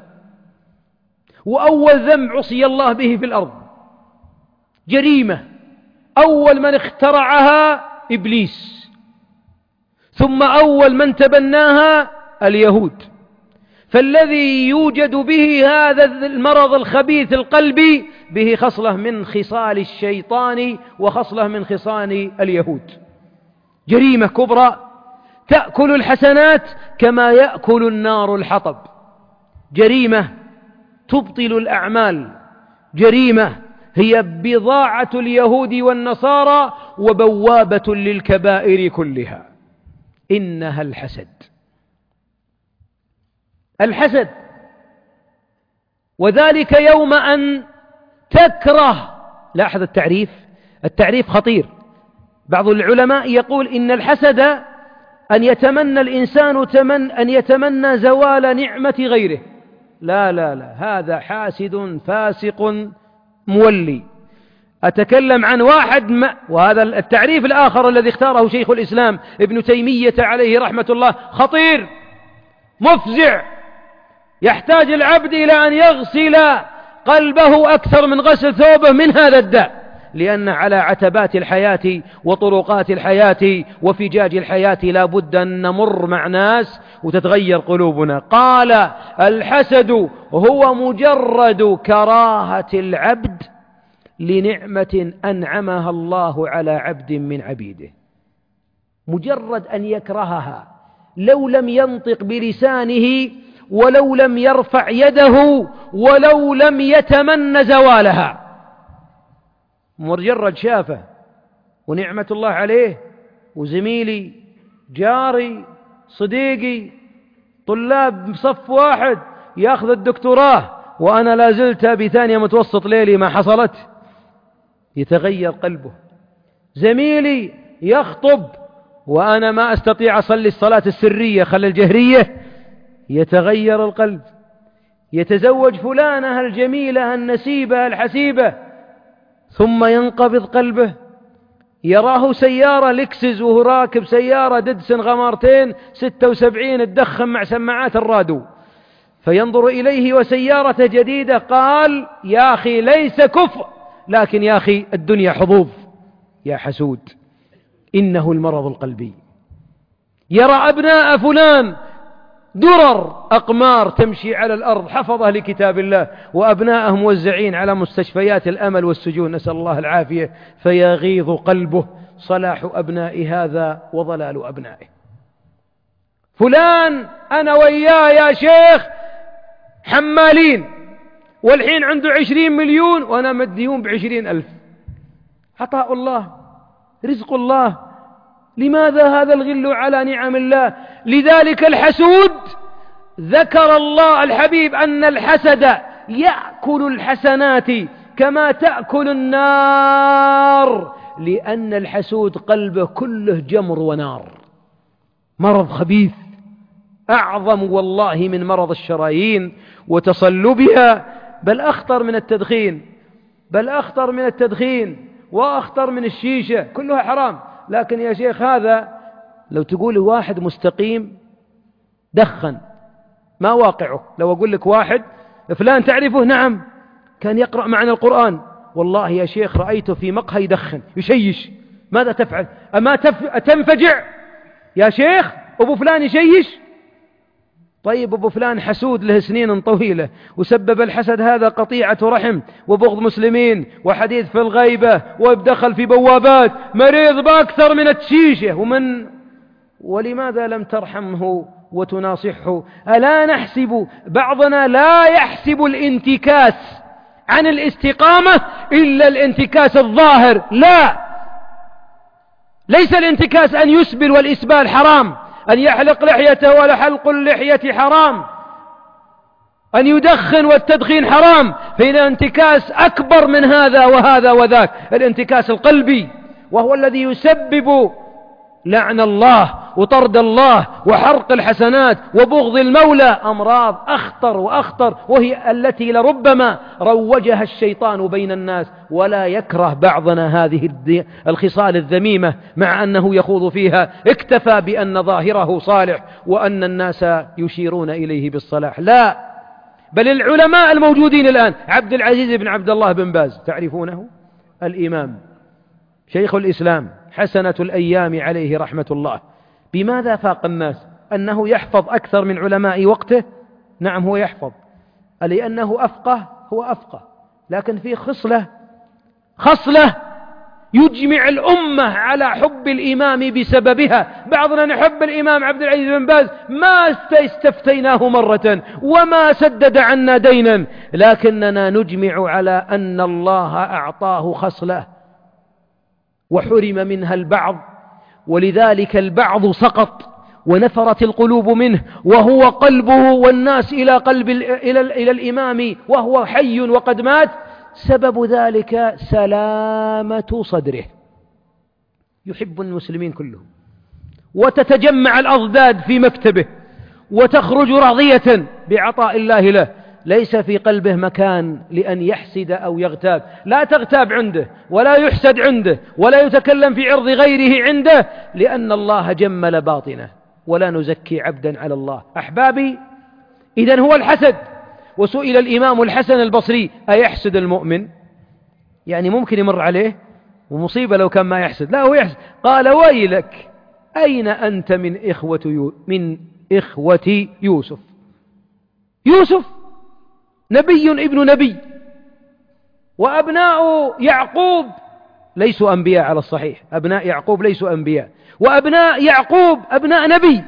وأول ذنب عصي الله به في الأرض، جريمة أول من اخترعها إبليس، ثم أول من تبناها اليهود. فالذي يوجد به هذا المرض الخبيث القلبي به خصلة من خصال الشيطان وخصلة من خصال اليهود، جريمة كبرى تأكل الحسنات كما يأكل النار الحطب، جريمة تبطل الأعمال، جريمة هي بضاعة اليهود والنصارى وبوابة للكبائر كلها، إنها الحسد. الحسد، وذلك يوم أن تكره، لاحظ التعريف، التعريف خطير. بعض العلماء يقول إن الحسد أن يتمنى الإنسان تمن أن يتمنى زوال نعمة غيره. لا لا لا، هذا حاسد فاسق مولي. أتكلم عن واحد ما، وهذا التعريف الآخر الذي اختاره شيخ الإسلام ابن تيمية عليه رحمة الله خطير مفزع، يحتاج العبد إلى أن يغسل قلبه أكثر من غسل ثوبه من هذا الداء، لأن على عتبات الحياة وطرقات الحياة وفجاج الحياة لا بد أن نمر مع ناس وتتغير قلوبنا. قال الحسد هو مجرد كراهة العبد لنعمة أنعمها الله على عبد من عبيده، مجرد أن يكرهها لو لم ينطق بلسانه ولو لم يرفع يده ولو لم يتمنى زوالها، مجرد شافه ونعمة الله عليه وزميلي جاري صديقي طلاب صف واحد يأخذ الدكتوراه وأنا لا زلت بثانية متوسط ليلي ما حصلت، يتغير قلبه. زميلي يخطب وأنا ما أستطيع أصلي الصلاة السرية خلي الجهرية، يتغير القلب. يتزوج فلانة الجميلة النسيبة الحسيبة ثم ينقبض قلبه. يراه سيارة لكسز وهو راكب سيارة ديدسن غمارتين ستة وسبعين تدخن مع سماعات الراديو، فينظر إليه وسيارة جديدة، قال يا أخي ليس كفر، لكن يا أخي الدنيا حظوظ. يا حسود، إنه المرض القلبي. يرى أبناء فلان درر أقمار تمشي على الأرض حفظه لكتاب الله، وأبناءه موزعين على مستشفيات الأمل والسجون، نسأل الله العافية، فيغيظ قلبه صلاح أبناء هذا وضلال أبنائه. فلان أنا وياه يا شيخ حمالين والحين عنده عشرين مليون وأنا مديون بعشرين ألف، عطاء الله رزق الله، لماذا هذا الغل على نعم الله؟ لذلك الحسود ذكر الله الحبيب أن الحسد يأكل الحسنات كما تأكل النار، لأن الحسود قلبه كله جمر ونار، مرض خبيث أعظم والله من مرض الشرايين وتصلبها، بل أخطر من التدخين، بل أخطر من التدخين. وأخطر من الشيشة، كلها حرام. لكن يا شيخ هذا لو تقول واحد مستقيم دخن، ما واقعه؟ لو أقول لك واحد فلان تعرفه؟ نعم، كان يقرأ معنا القرآن، والله يا شيخ رأيته في مقهى يدخن يشيش، ماذا تفعل؟ أما تف... تنفجع يا شيخ أبو فلان يشيش؟ طيب أبو فلان حسود له سنين طويلة، وسبب الحسد هذا قطيعة رحم وبغض مسلمين وحديث في الغيبة وبدخل في بوابات، مريض بأكثر من التشيشة ومن ولماذا لم ترحمه وتناصحه؟ ألا نحسب بعضنا لا يحسب الانتكاس عن الاستقامة إلا الانتكاس الظاهر؟ لا، ليس الانتكاس أن يسبل، والإسبال حرام، أن يحلق لحيته ولا حلق اللحية حرام، أن يدخن والتدخين حرام، فإن انتكاس أكبر من هذا وهذا وذاك، الانتكاس القلبي، وهو الذي يسبب لعن الله وطرد الله وحرق الحسنات وبغض المولى، أمراض أخطر وأخطر، وهي التي لربما روجها الشيطان بين الناس. ولا يكره بعضنا هذه الخصال الذميمة مع أنه يخوض فيها، اكتفى بأن ظاهره صالح وأن الناس يشيرون إليه بالصلاح. لا، بل العلماء الموجودين الآن، عبد العزيز بن عبد الله بن باز تعرفونه، الإمام شيخ الإسلام حسنة الأيام عليه رحمة الله، بماذا فاق الناس؟ أنه يحفظ أكثر من علماء وقته. نعم هو يحفظ، لأنه أفقه، هو أفقه، لكن في خصلة خصلة يجمع الأمة على حب الإمام بسببها. بعضنا نحب الإمام عبد العزيز بن باز، ما استفتيناه مرة وما سدد عنا دينا، لكننا نجمع على أن الله أعطاه خصلة وحرم منها البعض، ولذلك البعض سقط ونفرت القلوب منه، وهو قلبه والناس إلى قلب إلى, إلى الإمام وهو حي وقد مات. سبب ذلك سلامة صدره، يحب المسلمين كلهم، وتتجمع الأضداد في مكتبه، وتخرج راضية بعطاء الله له، ليس في قلبه مكان لأن يحسد أو يغتاب. لا تغتاب عنده، ولا يحسد عنده، ولا يتكلم في عرض غيره عنده، لأن الله جمل باطنه، ولا نزكي عبدا على الله. أحبابي، إذن هو الحسد. وسئل الإمام الحسن البصري: أيحسد المؤمن؟ يعني ممكن يمر عليه ومصيبة لو كان ما يحسد، لا هو يحسد. قال: ويلك، أين أنت من إخوة يو من إخوة يوسف؟ يوسف نبي ابن نبي، وأبناء يعقوب ليسوا أنبياء على الصحيح، أبناء يعقوب ليسوا أنبياء، وأبناء يعقوب أبناء نبي،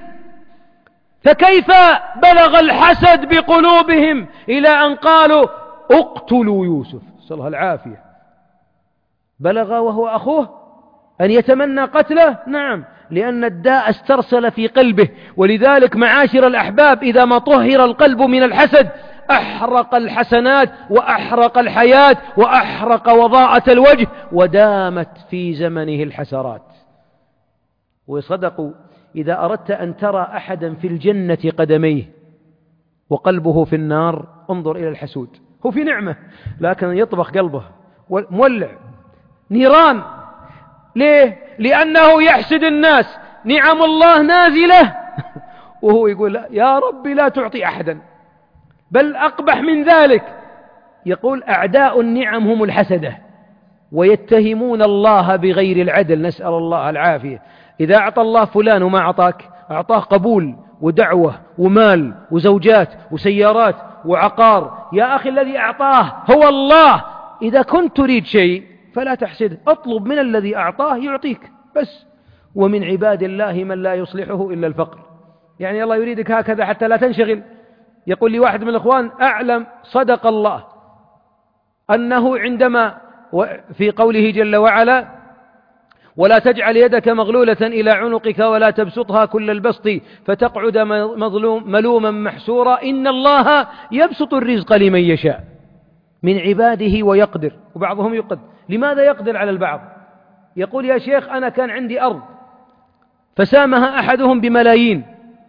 فكيف بلغ الحسد بقلوبهم إلى أن قالوا اقتلوا يوسف؟ صلى الله العافية. بلغ وهو أخوه أن يتمنى قتله؟ نعم، لأن الداء استرسل في قلبه. ولذلك معاشر الأحباب، إذا ما طهر القلب من الحسد أحرق الحسنات وأحرق الحياة وأحرق وضاءة الوجه، ودامت في زمنه الحسرات. وصدقوا: إذا أردت أن ترى أحدا في الجنة قدميه وقلبه في النار، انظر إلى الحسود. هو في نعمة لكن يطبخ قلبه مولع نيران. ليه؟ لأنه يحسد الناس، نعم الله نازلة وهو يقول: يا ربي لا تعطي أحدا. بل أقبح من ذلك، يقول: أعداء النعم هم الحسدة، ويتهمون الله بغير العدل، نسأل الله العافية. إذا أعطى الله فلان وما أعطاك، أعطاه قبول ودعوة ومال وزوجات وسيارات وعقار. يا أخي، الذي أعطاه هو الله. إذا كنت تريد شيء فلا تحسد، أطلب من الذي أعطاه يعطيك بس. ومن عباد الله من لا يصلحه إلا الفقر. يعني الله يريدك هكذا حتى لا تنشغل. يقول لي واحد من الإخوان: أعلم صدق الله أنه عندما في قوله جل وعلا: ولا تجعل يدك مغلولة إلى عنقك ولا تبسطها كل البسط فتقعد مظلوم ملوما محسورا، إن الله يبسط الرزق لمن يشاء من عباده ويقدر. وبعضهم يقدر. لماذا يقدر على البعض؟ يقول: يا شيخ، أنا كان عندي أرض فسامها أحدهم بملايين،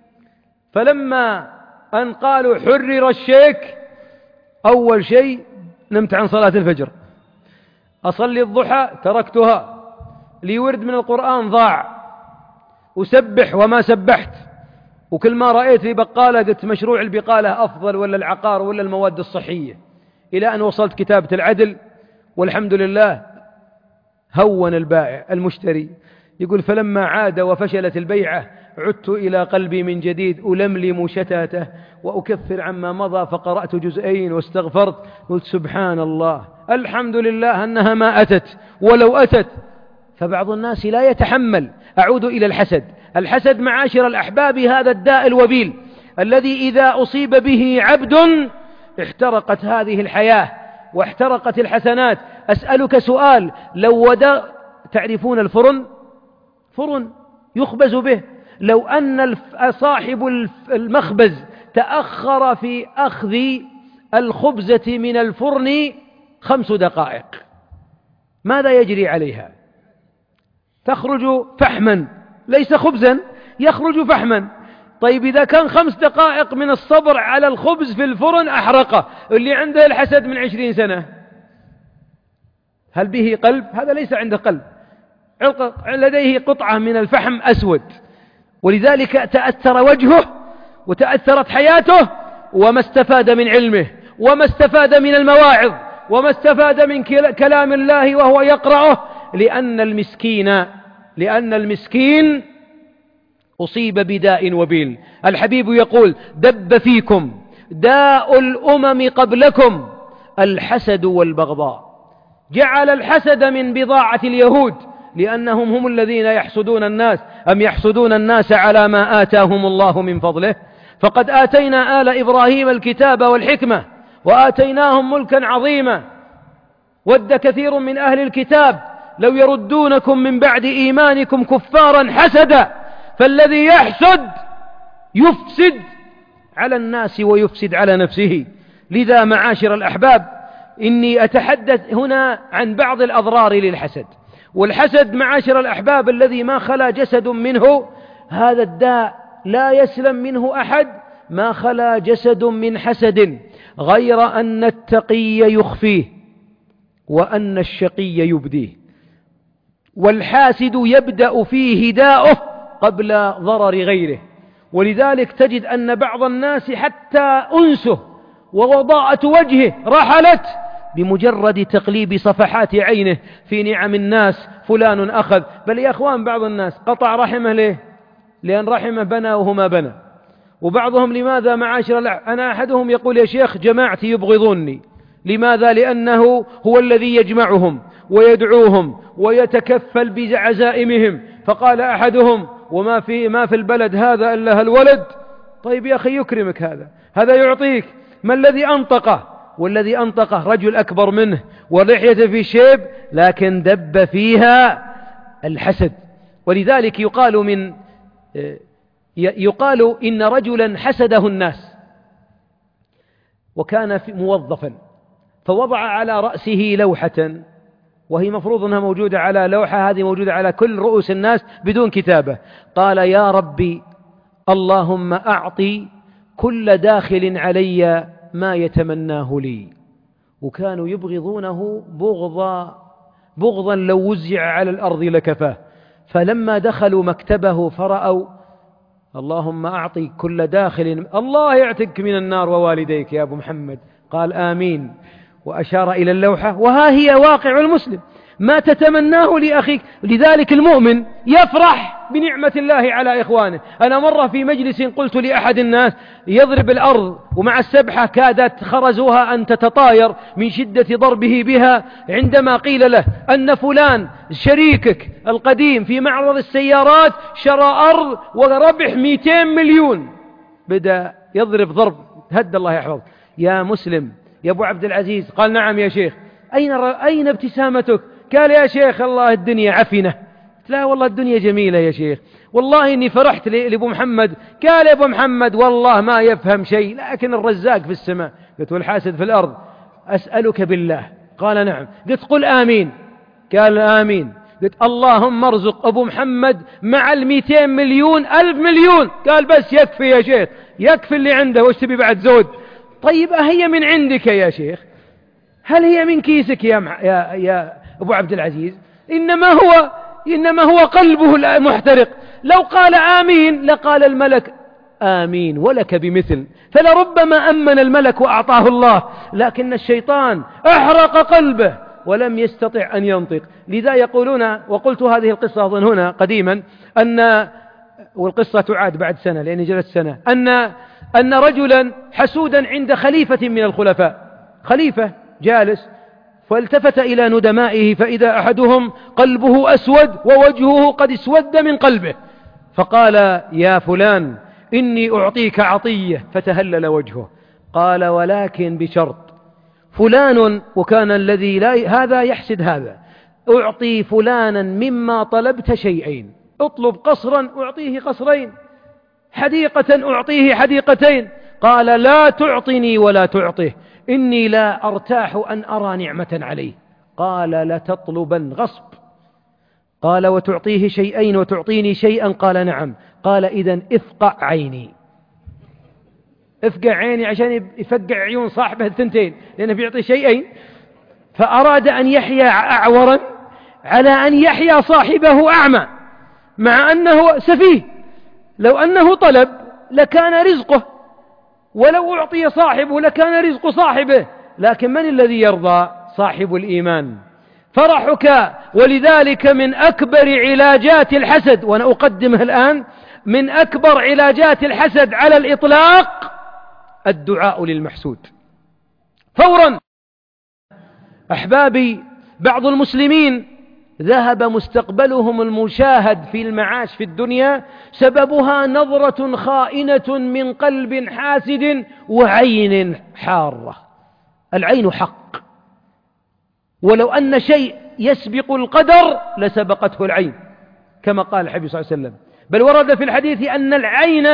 فلما أن قالوا حرر الشيك، أول شيء نمت عن صلاة الفجر، أصلي الضحى تركتها، لي ورد من القرآن ضاع، أسبح وما سبحت، وكل ما رأيت لي بقالة قلت مشروع البقالة أفضل ولا العقار ولا المواد الصحية، إلى أن وصلت كتابة العدل، والحمد لله هون البائع المشتري. يقول فلما عاد وفشلت البيعة عدت إلى قلبي من جديد ألملم شتاته وأكفر عما مضى، فقرأت جزئين واستغفرت، قلت سبحان الله الحمد لله أنها ما أتت، ولو أتت. فبعض الناس لا يتحمل. أعود إلى الحسد. الحسد معاشر الأحباب هذا الداء الوبيل الذي إذا أصيب به عبد احترقت هذه الحياة واحترقت الحسنات. أسألك سؤال، لو ودا تعرفون الفرن، فرن يخبز به، لو أن صاحب المخبز تأخر في أخذ الخبزة من الفرن خمس دقائق ماذا يجري عليها؟ تخرج فحما، ليس خبزا، يخرج فحما. طيب إذا كان خمس دقائق من الصبر على الخبز في الفرن أحرقه، اللي عنده الحسد من عشرين سنة هل به قلب؟ هذا ليس عنده قلب، لديه قطعة من الفحم أسود، ولذلك تأثر وجهه وتأثرت حياته، وما استفاد من علمه، وما استفاد من المواعظ، وما استفاد من كلام الله وهو يقرأه، لأن المسكين لأن المسكين أصيب بداء وبيل. الحبيب يقول دب فيكم داء الأمم قبلكم الحسد والبغضاء. جعل الحسد من بضاعة اليهود لأنهم هم الذين يحسدون الناس، أم يحسدون الناس على ما آتاهم الله من فضله؟ فقد آتينا آل إبراهيم الكتاب والحكمة وآتيناهم ملكا عظيما. ود كثير من أهل الكتاب لو يردونكم من بعد إيمانكم كفارا حسدا، فالذي يحسد يفسد على الناس ويفسد على نفسه. لذا معاشر الأحباب إني أتحدث هنا عن بعض الأضرار للحسد. والحسد معاشر الأحباب الذي ما خلا جسد منه، هذا الداء لا يسلم منه أحد ما خلا جسد من حسد، غير أن التقي يخفيه وأن الشقي يبديه. والحاسد يبدأ فيه داؤه قبل ضرر غيره. ولذلك تجد أن بعض الناس حتى أنسه ووضاءة وجهه رحلت بمجرد تقليب صفحات عينه في نعم الناس. فلان أخذ، بل يا أخوان بعض الناس قطع رحمه ليه؟ لأن رحمه بنى وهو ما بنى. وبعضهم لماذا معاشر أنا أحدهم يقول يا شيخ جماعتي يبغضوني. لماذا؟ لأنه هو الذي يجمعهم ويدعوهم ويتكفل بعزائمهم. فقال أحدهم وما في ما في البلد هذا إلا الولد. طيب يا أخي يكرمك، هذا هذا يعطيك، ما الذي أنطقه؟ والذي أنطقه رجل أكبر منه ولحية في شيب، لكن دب فيها الحسد. ولذلك يقال من يقال إن رجلا حسده الناس وكان موظفا، فوضع على رأسه لوحة، وهي مفروض أنها موجودة على لوحة، هذه موجودة على كل رؤوس الناس بدون كتابة. قال يا ربي اللهم أعطي كل داخل علي ما يتمناه لي. وكانوا يبغضونه بغضا بغضا لو وزع على الأرض لكفاه. فلما دخلوا مكتبه فرأوا اللهم أعطي كل داخل، الله يعتقك من النار ووالديك يا أبو محمد. قال آمين وأشار إلى اللوحة. وها هي واقع المسلم، ما تتمناه لأخيك. لذلك المؤمن يفرح بنعمة الله على إخوانه. أنا مرة في مجلس قلت لأحد الناس يضرب الأرض ومع السبحة كادت خرزوها أن تتطاير من شدة ضربه بها، عندما قيل له أن فلان شريكك القديم في معرض السيارات شرى أرض وربح مئتين مليون، بدأ يضرب ضرب هد الله يحفظ. يا مسلم يا أبو عبد العزيز، قال نعم يا شيخ. أين أين ابتسامتك؟ قال يا شيخ الله الدنيا عفنة. لا والله الدنيا جميلة يا شيخ، والله إني فرحت لأبو محمد. قال يا أبو محمد والله ما يفهم شيء، لكن الرزاق في السماء. قلت والحاسد في الأرض. أسألك بالله. قال نعم. قلت قل آمين. قال آمين. قلت اللهم ارزق أبو محمد مع المئتين مليون ألف مليون. قال بس يكفي يا شيخ، يكفي اللي عنده، وش تبي بعد زود؟ طيب أهي من عندك يا شيخ؟ هل هي من كيسك يا, مع... يا... يا أبو عبد العزيز، إنما هو إنما هو قلبه المحترق. لو قال آمين لقال الملك آمين ولك بمثل، فلربما أمن الملك وأعطاه الله، لكن الشيطان أحرق قلبه ولم يستطع أن ينطق. لذا يقولون، وقلت هذه القصة أظن هنا قديما، أن والقصة تعاد بعد سنة لأني جلست سنة، أن أن رجلا حسودا عند خليفة من الخلفاء، خليفة جالس، فالتفت إلى ندمائه فإذا أحدهم قلبه أسود ووجهه قد اسود من قلبه، فقال يا فلان إني أعطيك عطية، فتهلل وجهه. قال ولكن بشرط، فلان، وكان الذي لا هذا يحسد هذا، أعطي فلانا مما طلبت شيئين، اطلب قصرا أعطيه قصرين، حديقة أعطيه حديقتين. قال لا تعطني ولا تعطه، إني لا أرتاح أن أرى نعمة عليه. قال لتطلبن غصب. قال وتعطيه شيئين وتعطيني شيئا؟ قال نعم. قال إذن افقع عيني، افقع عيني عشان يفقع عيون صاحبه الثنتين، لأنه بيعطي شيئين. فأراد أن يحيا أعورا على أن يحيا صاحبه أعمى، مع أنه سفيه. لو أنه طلب لكان رزقه، ولو أعطي صاحبه لكان رزق صاحبه، لكن من الذي يرضى؟ صاحب الإيمان. فرحك. ولذلك من أكبر علاجات الحسد، وأنا أقدمها الآن، من أكبر علاجات الحسد على الإطلاق الدعاء للمحسود فورا. أحبابي، بعض المسلمين ذهب مستقبلهم المشاهد في المعاش في الدنيا سببها نظرة خائنة من قلب حاسد وعين حارة. العين حق، ولو أن شيء يسبق القدر لسبقته العين، كما قال الحبيب صلى الله عليه وسلم. بل ورد في الحديث أن العين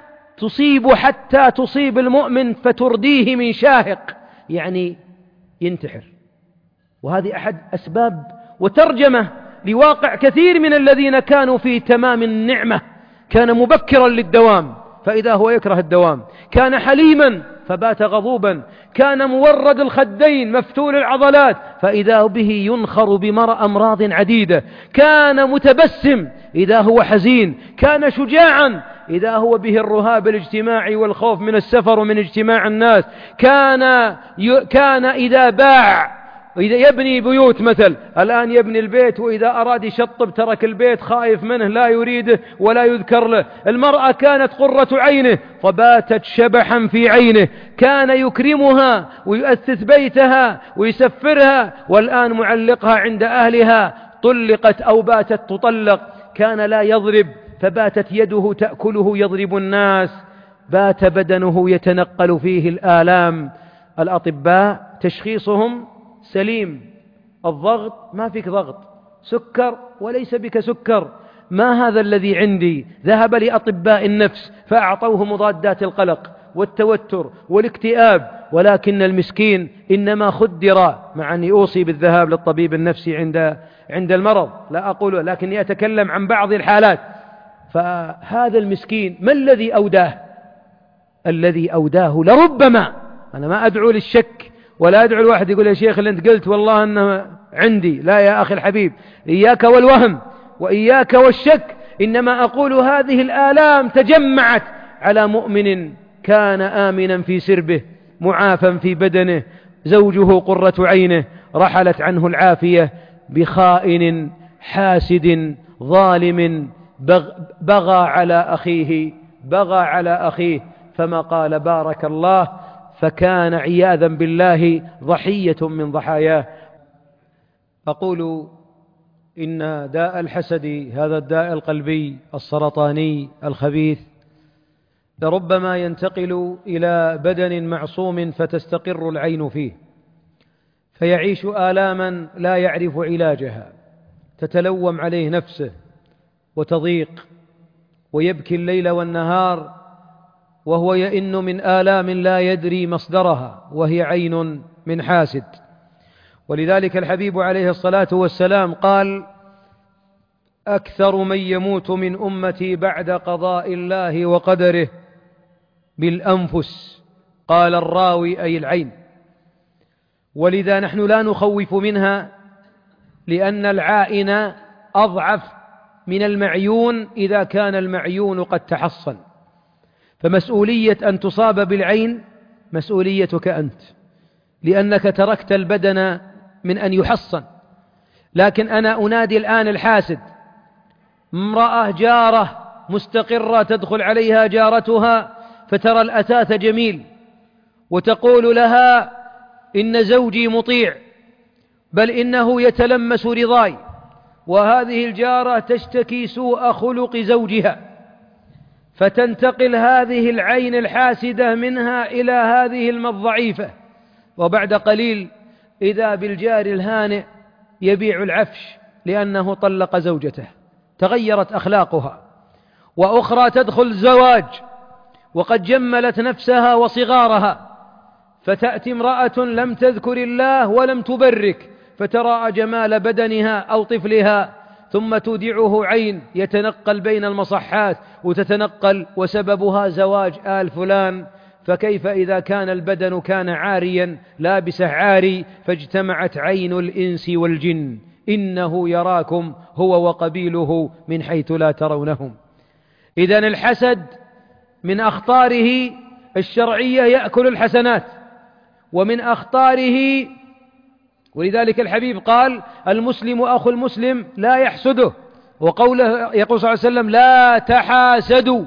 تصيب حتى تصيب المؤمن فترديه من شاهق، يعني ينتحر. وهذه أحد أسباب وترجمة لواقع كثير من الذين كانوا في تمام النعمة. كان مبكرا للدوام فإذا هو يكره الدوام، كان حليما فبات غضوبا، كان مورد الخدين مفتول العضلات فإذا به ينخر بمرأ أمراض عديدة، كان متبسم إذا هو حزين، كان شجاعا إذا هو به الرهاب الاجتماعي والخوف من السفر ومن اجتماع الناس، كان ي... كان إذا باع، إذا يبني بيوت مثل الآن يبني البيت، وإذا أراد يشطب ترك البيت خائف منه لا يريده ولا يذكر له. المرأة كانت قرة عينه فباتت شبحا في عينه، كان يكرمها ويؤسس بيتها ويسفرها، والآن معلقها عند أهلها، طلقت أو باتت تطلق. كان لا يضرب فباتت يده تأكله يضرب الناس، بات بدنه يتنقل فيه الآلام. الأطباء تشخيصهم سليم، الضغط ما فيك ضغط، سكر وليس بك سكر، ما هذا الذي عندي؟ ذهب لأطباء النفس فأعطوه مضادات القلق والتوتر والاكتئاب، ولكن المسكين إنما خدر، مع أني أوصي بالذهاب للطبيب النفسي عند عند المرض، لا أقول، لكني أتكلم عن بعض الحالات. فهذا المسكين ما الذي أوداه؟ الذي أوداه لربما، أنا ما أدعو للشك ولا أدعو الواحد يقول يا شيخ اللي أنت قلت والله أنه عندي، لا يا أخي الحبيب، إياك والوهم وإياك والشك، إنما أقول هذه الآلام تجمعت على مؤمن كان آمنا في سربه معافا في بدنه، زوجه قرة عينه، رحلت عنه العافية بخائن حاسد ظالم بغى على أخيه بغى على أخيه فما قال بارك الله، فكان عياذا بالله ضحية من ضحاياه. أقول إن داء الحسد، هذا الداء القلبي السرطاني الخبيث، لربما ينتقل إلى بدن معصوم فتستقر العين فيه، فيعيش آلاما لا يعرف علاجها، تتلوم عليه نفسه وتضيق، ويبكي الليل والنهار وهو يئن من آلام لا يدري مصدرها، وهي عين من حاسد. ولذلك الحبيب عليه الصلاة والسلام قال أكثر من يموت من أمتي بعد قضاء الله وقدره بالأنفس، قال الراوي أي العين. ولذا نحن لا نخوف منها لأن العائن أضعف من المعيون إذا كان المعيون قد تحصن. فمسؤولية أن تصاب بالعين مسؤوليتك أنت، لأنك تركت البدن من أن يحصن. لكن أنا أنادي الآن الحاسد، امرأة جارة مستقرة تدخل عليها جارتها فترى الأثاث جميل وتقول لها إن زوجي مطيع، بل إنه يتلمس رضاي، وهذه الجارة تشتكي سوء خلق زوجها، فتنتقل هذه العين الحاسدة منها إلى هذه الضعيفة، وبعد قليل إذا بالجار الهانئ يبيع العفش لأنه طلق زوجته، تغيرت أخلاقها. وأخرى تدخل الزواج وقد جملت نفسها وصغارها، فتأتي امرأة لم تذكر الله ولم تبرك، فترى جمال بدنها أو طفلها، ثم تودعه عين يتنقل بين المصحات وتتنقل، وسببها زواج آل فلان. فكيف إذا كان البدن كان عاريا لابسه عاري، فاجتمعت عين الإنس والجن، إنه يراكم هو وقبيله من حيث لا ترونهم. إذن الحسد من أخطاره الشرعية يأكل الحسنات، ومن أخطاره، ولذلك الحبيب قال المسلم أخو المسلم لا يحسده، وقوله يقول صلى الله عليه وسلم لا تحاسدوا،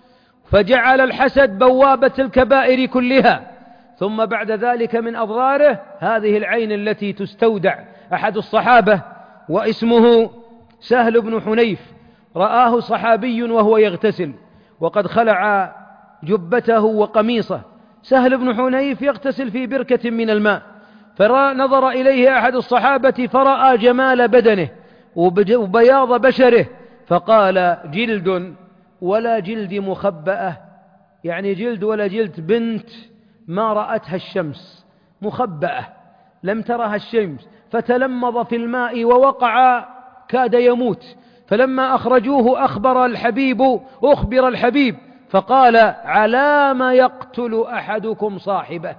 فجعل الحسد بوابة الكبائر كلها. ثم بعد ذلك من أضراره هذه العين التي تستودع. أحد الصحابة واسمه سهل بن حنيف رآه صحابي وهو يغتسل وقد خلع جبته وقميصه، سهل بن حنيف يغتسل في بركة من الماء، فنظر إليه أحد الصحابة فرأى جمال بدنه وبياض بشره، فقال جلد ولا جلد مخبأة، يعني جلد ولا جلد بنت ما رأتها الشمس، مخبأة لم ترها الشمس، فتلمض في الماء ووقع كاد يموت. فلما أخرجوه أخبر الحبيب أخبر الحبيب فقال على ما يقتل أحدكم صاحبه،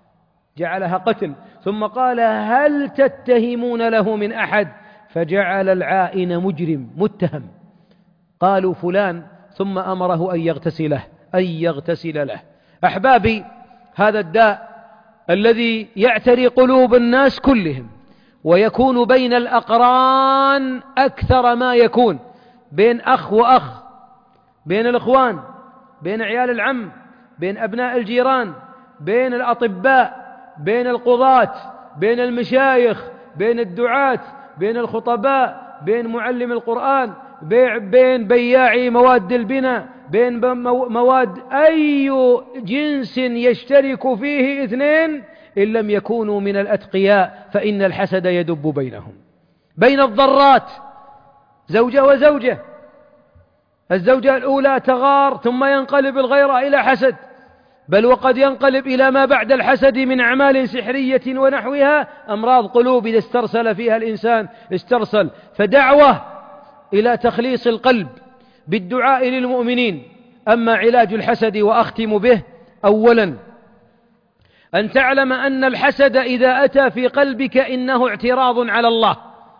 جعلها قتل، ثم قال هل تتهمون له من أحد؟ فجعل العائن مجرم متهم، قالوا فلان، ثم أمره أن يغتسله أن يغتسل له. أحبابي، هذا الداء الذي يعتري قلوب الناس كلهم، ويكون بين الأقران أكثر ما يكون، بين أخ وأخ، بين الإخوان، بين عيال العم، بين أبناء الجيران، بين الأطباء، بين القضاة، بين المشايخ، بين الدعاة، بين الخطباء، بين معلم القرآن، بين بياعي مواد البناء، بين مواد أي جنس يشترك فيه اثنين إن لم يكونوا من الأتقياء فإن الحسد يدب بينهم. بين الضرات، زوجة وزوجة، الزوجة الأولى تغار ثم ينقلب الغيرة إلى حسد، بل وقد ينقلب إلى ما بعد الحسد من أعمال سحرية ونحوها، أمراض قلوب إذا استرسل فيها الإنسان استرسل. فدعوة إلى تخليص القلب بالدعاء للمؤمنين. أما علاج الحسد وأختم به، أولا أن تعلم أن الحسد إذا أتى في قلبك إنه اعتراض على الله،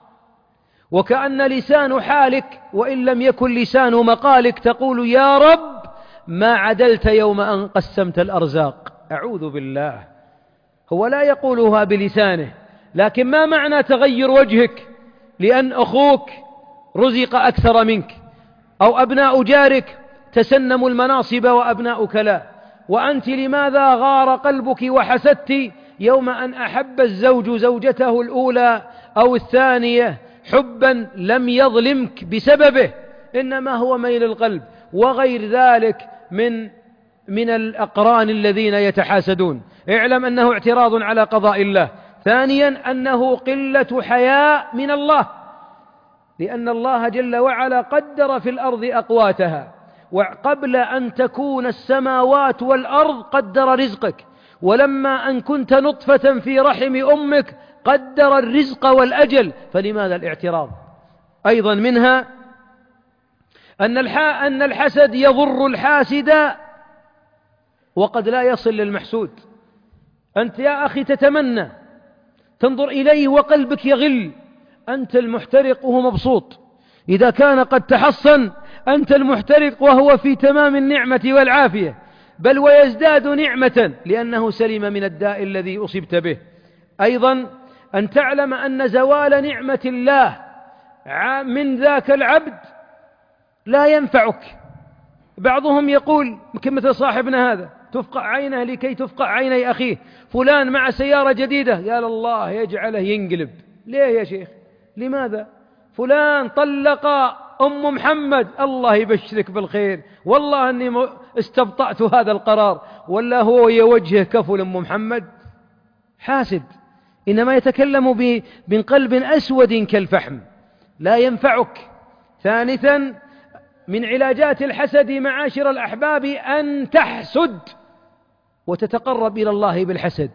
وكأن لسان حالك وإن لم يكن لسان مقالك تقول يا رب ما عدلت يوم أن قسمت الأرزاق. أعوذ بالله، هو لا يقولها بلسانه، لكن ما معنى تغير وجهك لأن أخوك رزق أكثر منك، أو أبناء جارك تسنموا المناصب وأبناؤك لا، وأنت لماذا غار قلبك وحسدت يوم أن أحب الزوج زوجته الأولى أو الثانية حبا لم يظلمك بسببه، إنما هو ميل القلب وغير ذلك من من الأقران الذين يتحاسدون. اعلم أنه اعتراض على قضاء الله. ثانيا أنه قلة حياء من الله، لأن الله جل وعلا قدر في الأرض أقواتها، وقبل أن تكون السماوات والأرض قدر رزقك، ولما أن كنت نطفة في رحم أمك قدر الرزق والأجل، فلماذا الاعتراض؟ أيضا منها أن أن الحسد يضر الحاسد وقد لا يصل للمحسود. أنت يا أخي تتمنى، تنظر إليه وقلبك يغل أنت المحترق وهو مبسوط، إذا كان قد تحصن أنت المحترق وهو في تمام النعمة والعافية، بل ويزداد نعمة لأنه سلم من الداء الذي أصبت به. أيضا أن تعلم أن زوال نعمة الله من ذاك العبد لا ينفعك. بعضهم يقول مثل صاحبنا هذا، تفقع عينه لكي تفقع عيني أخيه، فلان مع سيارة جديدة، يا الله يجعله ينقلب. ليه يا شيخ؟ لماذا؟ فلان طلق أم محمد، الله يبشرك بالخير، والله أني استبطأت هذا القرار، ولا هو يوجه كفل أم محمد. حاسد، إنما يتكلم من قلب أسود كالفحم، لا ينفعك. ثالثا من علاجات الحسد معاشر الأحباب أن تحسد وتتقرب إلى الله بالحسد،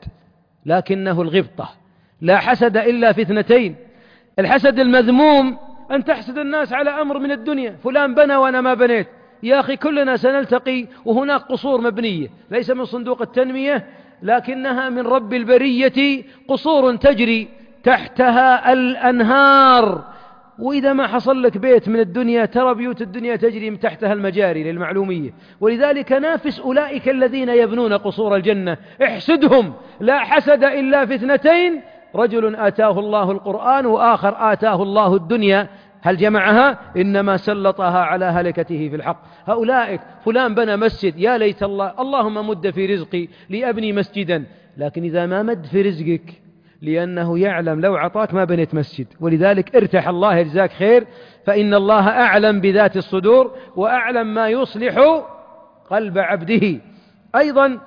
لكنه الغبطة. لا حسد إلا في اثنتين: الحسد المذموم أن تحسد الناس على أمر من الدنيا، فلان بنى وأنا ما بنيت. يا أخي كلنا سنلتقي وهناك قصور مبنية ليس من صندوق التنمية، لكنها من رب البرية، قصور تجري تحتها الأنهار. وإذا ما حصل لك بيت من الدنيا، ترى بيوت الدنيا تجري من تحتها المجاري للمعلومية. ولذلك نافس أولئك الذين يبنون قصور الجنة، احسدهم. لا حسد إلا في اثنتين: رجل آتاه الله القرآن، وآخر آتاه الله الدنيا. هل جمعها؟ إنما سلطها على هلكته في الحق. هؤلاء فلان بنى مسجد، يا ليت الله، اللهم مد في رزقي لأبني مسجدا. لكن إذا ما مد في رزقك، لأنه يعلم لو عطاك ما بنيت مسجد. ولذلك ارتاح، الله يجزاك خير، فإن الله أعلم بذات الصدور وأعلم ما يصلح قلب عبده. أيضا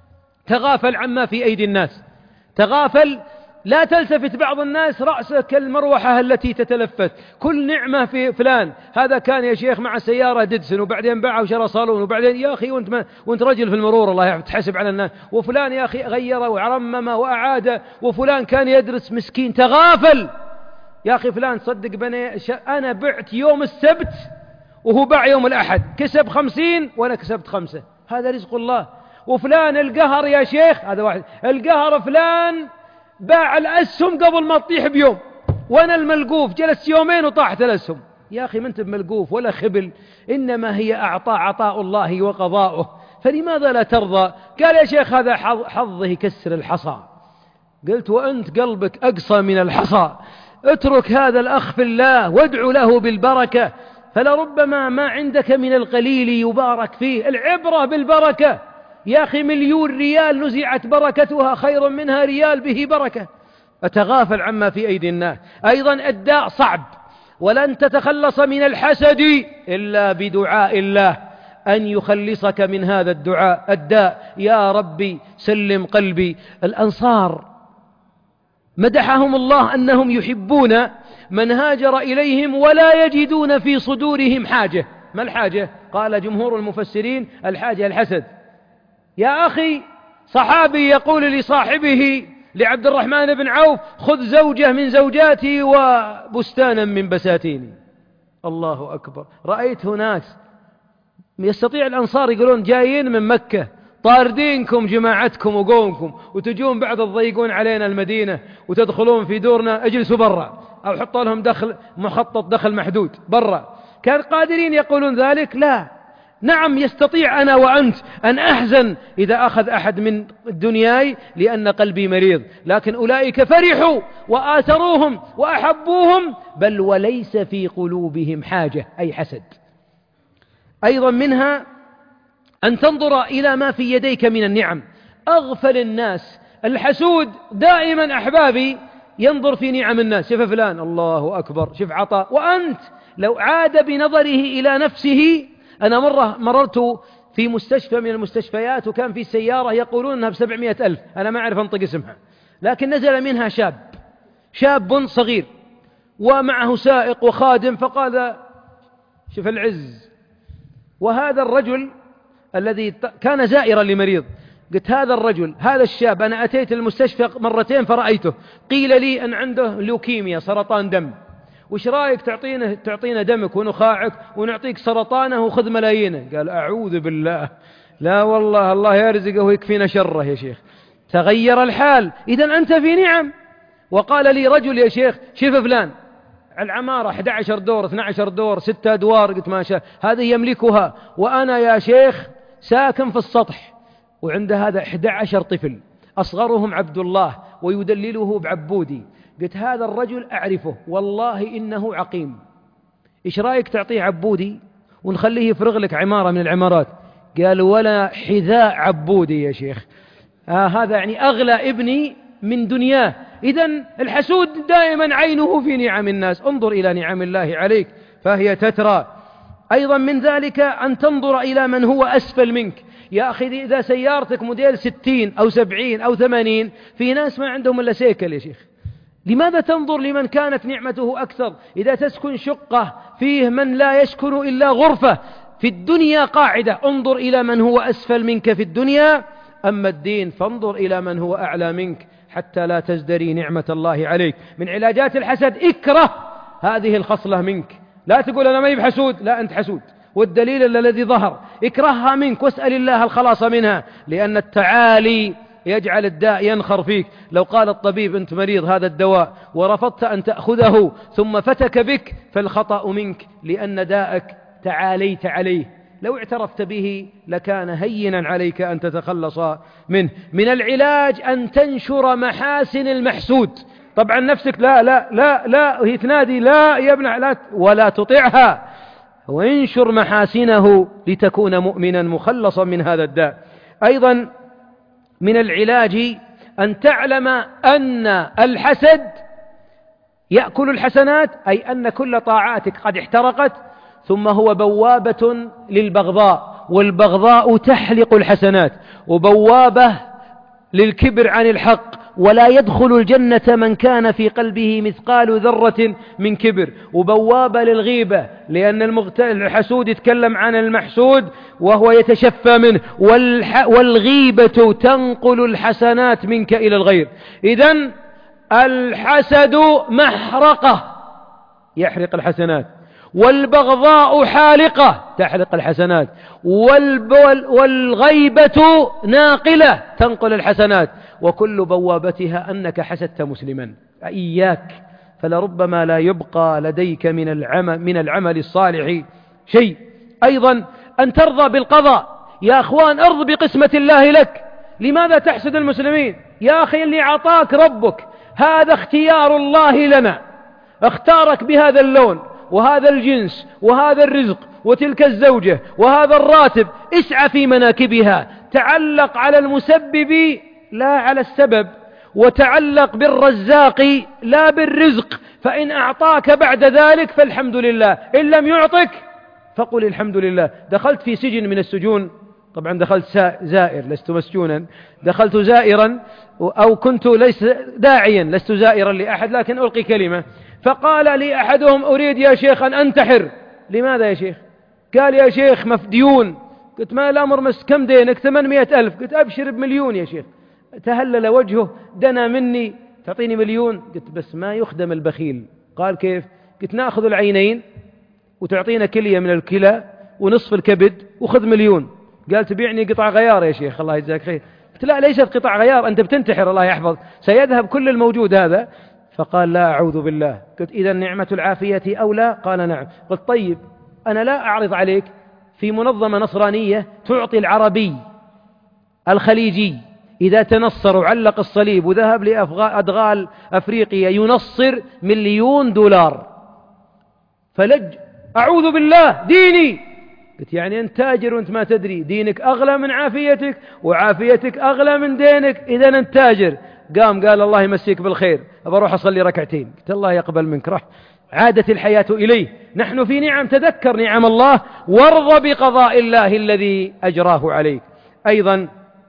تغافل عما في أيدي الناس، تغافل، لا تلتفت. بعض الناس رأسه كالمروحة التي تتلفت، كل نعمة في فلان. هذا كان يا شيخ مع سيارة ديدسن، وبعدين باعه وشرى صالون، وبعدين يا أخي وانت, ما وانت رجل في المرور الله يتحسب على الناس. وفلان يا أخي غيره وعرمم وأعاد، وفلان كان يدرس مسكين. تغافل يا أخي. فلان صدق بني، أنا بعت يوم السبت وهو باع يوم الأحد، كسب خمسين وأنا كسبت خمسة، هذا رزق الله. وفلان القهر يا شيخ، هذا واحد القهر، فلان باع الأسهم قبل ما تطيح بيوم، وأنا الملقوف جلس يومين وطاحت الأسهم. يا أخي ما أنت بملقوف ولا خبل، إنما هي أعطاء عطاء الله وقضاؤه، فلماذا لا ترضى؟ قال يا شيخ هذا حظه يكسر الحصى. قلت وأنت قلبك أقصى من الحصى. اترك هذا الأخ في الله وادعو له بالبركة، فلربما ما عندك من القليل يبارك فيه. العبرة بالبركة يا أخي، مليون ريال نزعت بركتها خير منها ريال به بركة. أتغافل عما في أيدي الناس. أيضا الداء صعب، ولن تتخلص من الحسد إلا بدعاء الله أن يخلصك من هذا الدعاء الداء. يا ربي سلم قلبي. الأنصار مدحهم الله أنهم يحبون من هاجر إليهم ولا يجدون في صدورهم حاجة. ما الحاجة؟ قال جمهور المفسرين الحاجة الحسد. يا أخي صحابي يقول لصاحبه لعبد الرحمن بن عوف: خذ زوجة من زوجاتي وبستانا من بساتيني. الله أكبر. رأيت ناس يستطيع الأنصار يقولون جايين من مكة طاردينكم جماعتكم وقومكم، وتجون بعد تضيقون علينا المدينة وتدخلون في دورنا، اجلسوا برا، أو حطوا لهم دخل مخطط دخل محدود برا. كان قادرين يقولون ذلك؟ لا. نعم يستطيع أنا وأنت أن أحزن إذا أخذ أحد من دنياي لأن قلبي مريض، لكن أولئك فرحوا وآثروهم وأحبوهم، بل وليس في قلوبهم حاجة، أي حسد. أيضا منها أن تنظر إلى ما في يديك من النعم. أغفل الناس الحسود دائما أحبابي ينظر في نعم الناس. شوف فلان، الله أكبر، شوف عطاء، وأنت لو عاد بنظره إلى نفسه. أنا مرة مررت في مستشفى من المستشفيات، وكان في سيارة يقولون أنها بسبعمائة ألف، أنا ما أعرف أنطق اسمها، لكن نزل منها شاب شاب صغير ومعه سائق وخادم، فقال شوف العز. وهذا الرجل الذي كان زائرا لمريض، قلت هذا الرجل هذا الشاب أنا أتيت المستشفى مرتين فرأيته، قيل لي أن عنده لوكيميا سرطان دم، وش رايك تعطينا تعطينا دمك ونخاعك ونعطيك سرطانه وخذ ملايينه؟ قال أعوذ بالله، لا والله الله يرزقه ويكفينا شره يا شيخ. تغير الحال. إذن أنت في نعم. وقال لي رجل يا شيخ شوف فلان العمارة أحد عشر دور، اثني عشر دور، ستة أدوار. قلت ما شاء، هذه يملكها وأنا يا شيخ ساكن في السطح، وعند هذا أحد عشر طفل أصغرهم عبد الله ويدلله بعبودي. قلت هذا الرجل أعرفه والله إنه عقيم، إيش رأيك تعطيه عبودي ونخليه يفرغ لك عمارة من العمارات؟ قال ولا حذاء عبودي يا شيخ. آه هذا يعني أغلى ابني من دنياه. إذن الحسود دائما عينه في نعم الناس. انظر إلى نعم الله عليك فهي تترى. أيضا من ذلك أن تنظر إلى من هو أسفل منك. يا أخي إذا سيارتك موديل ستين أو سبعين أو ثمانين، في ناس ما عندهم إلا سيكل يا شيخ، لماذا تنظر لمن كانت نعمته أكثر؟ إذا تسكن شقة فيه من لا يسكن إلا غرفة في الدنيا قاعدة، انظر إلى من هو أسفل منك في الدنيا. أما الدين فانظر إلى من هو أعلى منك حتى لا تزدري نعمة الله عليك. من علاجات الحسد اكره هذه الخصلة منك. لا تقول أنا ما يب حسود، لا أنت حسود، والدليل الذي ظهر اكرهها منك واسأل الله الخلاص منها، لأن التعالي يجعل الداء ينخر فيك. لو قال الطبيب أنت مريض هذا الدواء ورفضت أن تأخذه ثم فتك بك فالخطأ منك، لأن داءك تعاليت عليه. لو اعترفت به لكان هينا عليك أن تتخلص منه. من العلاج أن تنشر محاسن المحسود. طبعا نفسك لا لا لا لا هي تنادي لا يا ابن لا ولا تطيعها، وانشر محاسنه لتكون مؤمنا مخلصا من هذا الداء. أيضا من العلاج أن تعلم أن الحسد يأكل الحسنات، أي أن كل طاعاتك قد احترقت، ثم هو بوابة للبغضاء، والبغضاء تحلق الحسنات، وبوابة للكبر عن الحق، ولا يدخل الجنة من كان في قلبه مثقال ذرة من كبر، وبوابة للغيبة، لأن الحسود يتكلم عن المحسود وهو يتشفى منه، والغيبة تنقل الحسنات منك إلى الغير. إذن الحسد محرقة يحرق الحسنات، والبغضاء حالقة تحرق الحسنات، والغيبة ناقلة تنقل الحسنات، وكل بوابتها أنك حسدت مسلما. إياك، فلربما لا يبقى لديك من العمل, من العمل الصالح شيء. أيضا أن ترضى بالقضاء. يا أخوان ارض بقسمة الله لك. لماذا تحسد المسلمين؟ يا أخي اللي أعطاك ربك هذا اختيار الله لنا، اختارك بهذا اللون وهذا الجنس وهذا الرزق وتلك الزوجة وهذا الراتب، اسعى في مناكبها، تعلق على المسبب لا على السبب، وتعلق بالرزاق لا بالرزق، فإن أعطاك بعد ذلك فالحمد لله، إن لم يعطك فقل الحمد لله. دخلت في سجن من السجون، طبعا دخلت زائر لست مسجونا، دخلت زائرا أو كنت ليس داعيا لست زائرا لأحد، لكن ألقي كلمة، فقال لي أحدهم أريد يا شيخ أن أنتحر. لماذا يا شيخ؟ قال يا شيخ مفديون. قلت ما الأمر مس كم دينك؟ ثمانمائة ألف. قلت أبشر بمليون يا شيخ. تهلل وجهه دنا مني، تعطيني مليون؟ قلت بس ما يخدم البخيل. قال كيف؟ قلت نأخذ العينين وتعطينا كلية من الكلى ونصف الكبد وخذ مليون. قال تبيعني قطع غيار يا شيخ الله يجزاك خير. قلت لا ليست قطع غيار، أنت بتنتحر الله يحفظ، سيذهب كل الموجود هذا. فقال لا أعوذ بالله. قلت إذا نعمة العافية أولى؟ قال نعم. قلت طيب أنا لا أعرض عليك في منظمة نصرانية تعطي العربي الخليجي إذا تنصر وعلق الصليب وذهب لأدغال أفريقيا ينصر مليون دولار، فلج أعوذ بالله ديني. قلت يعني أنت تاجر وأنت ما تدري، دينك أغلى من عافيتك وعافيتك أغلى من دينك، إذا أنت تاجر. قام قال الله يمسيك بالخير، أبروح أصلي ركعتين. قلت الله يقبل منك. راح عادت الحياة إليه. نحن في نعم، تذكر نعم الله وارض بقضاء الله الذي أجراه عليك. أيضا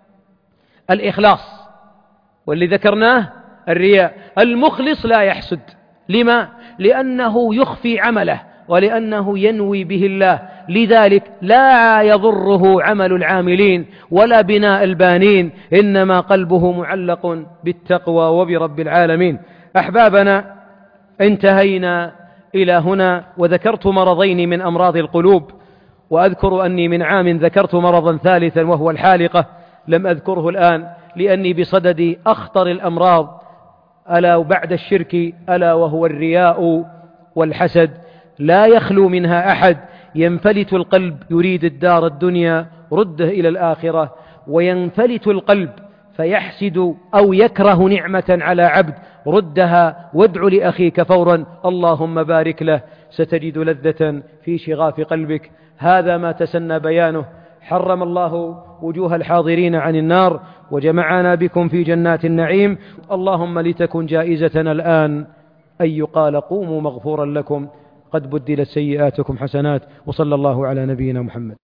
الإخلاص، واللي ذكرناه الرياء. المخلص لا يحسد. لما؟ لأنه يخفي عمله ولأنه ينوي به الله، لذلك لا يضره عمل العاملين ولا بناء البانين، إنما قلبه معلق بالتقوى وبرب العالمين. أحبابنا، انتهينا إلى هنا، وذكرت مرضين من أمراض القلوب، وأذكر أني من عام ذكرت مرضا ثالثا وهو الحالقة، لم أذكره الآن لأني بصدد أخطر الأمراض ألا بعد الشرك، ألا وهو الرياء والحسد لا يخلو منها أحد. ينفلت القلب يريد الدار الدنيا رده إلى الآخرة، وينفلت القلب فيحسد أو يكره نعمة على عبد ردها وادع لأخيك فورا اللهم بارك له، ستجد لذة في شغاف قلبك. هذا ما تسنى بيانه. حرم الله وجوه الحاضرين عن النار وجمعنا بكم في جنات النعيم. اللهم لتكن جائزتنا الآن أن يقال قوموا مغفورا لكم قد بدلت سيئاتكم حسنات. وصلى الله على نبينا محمد.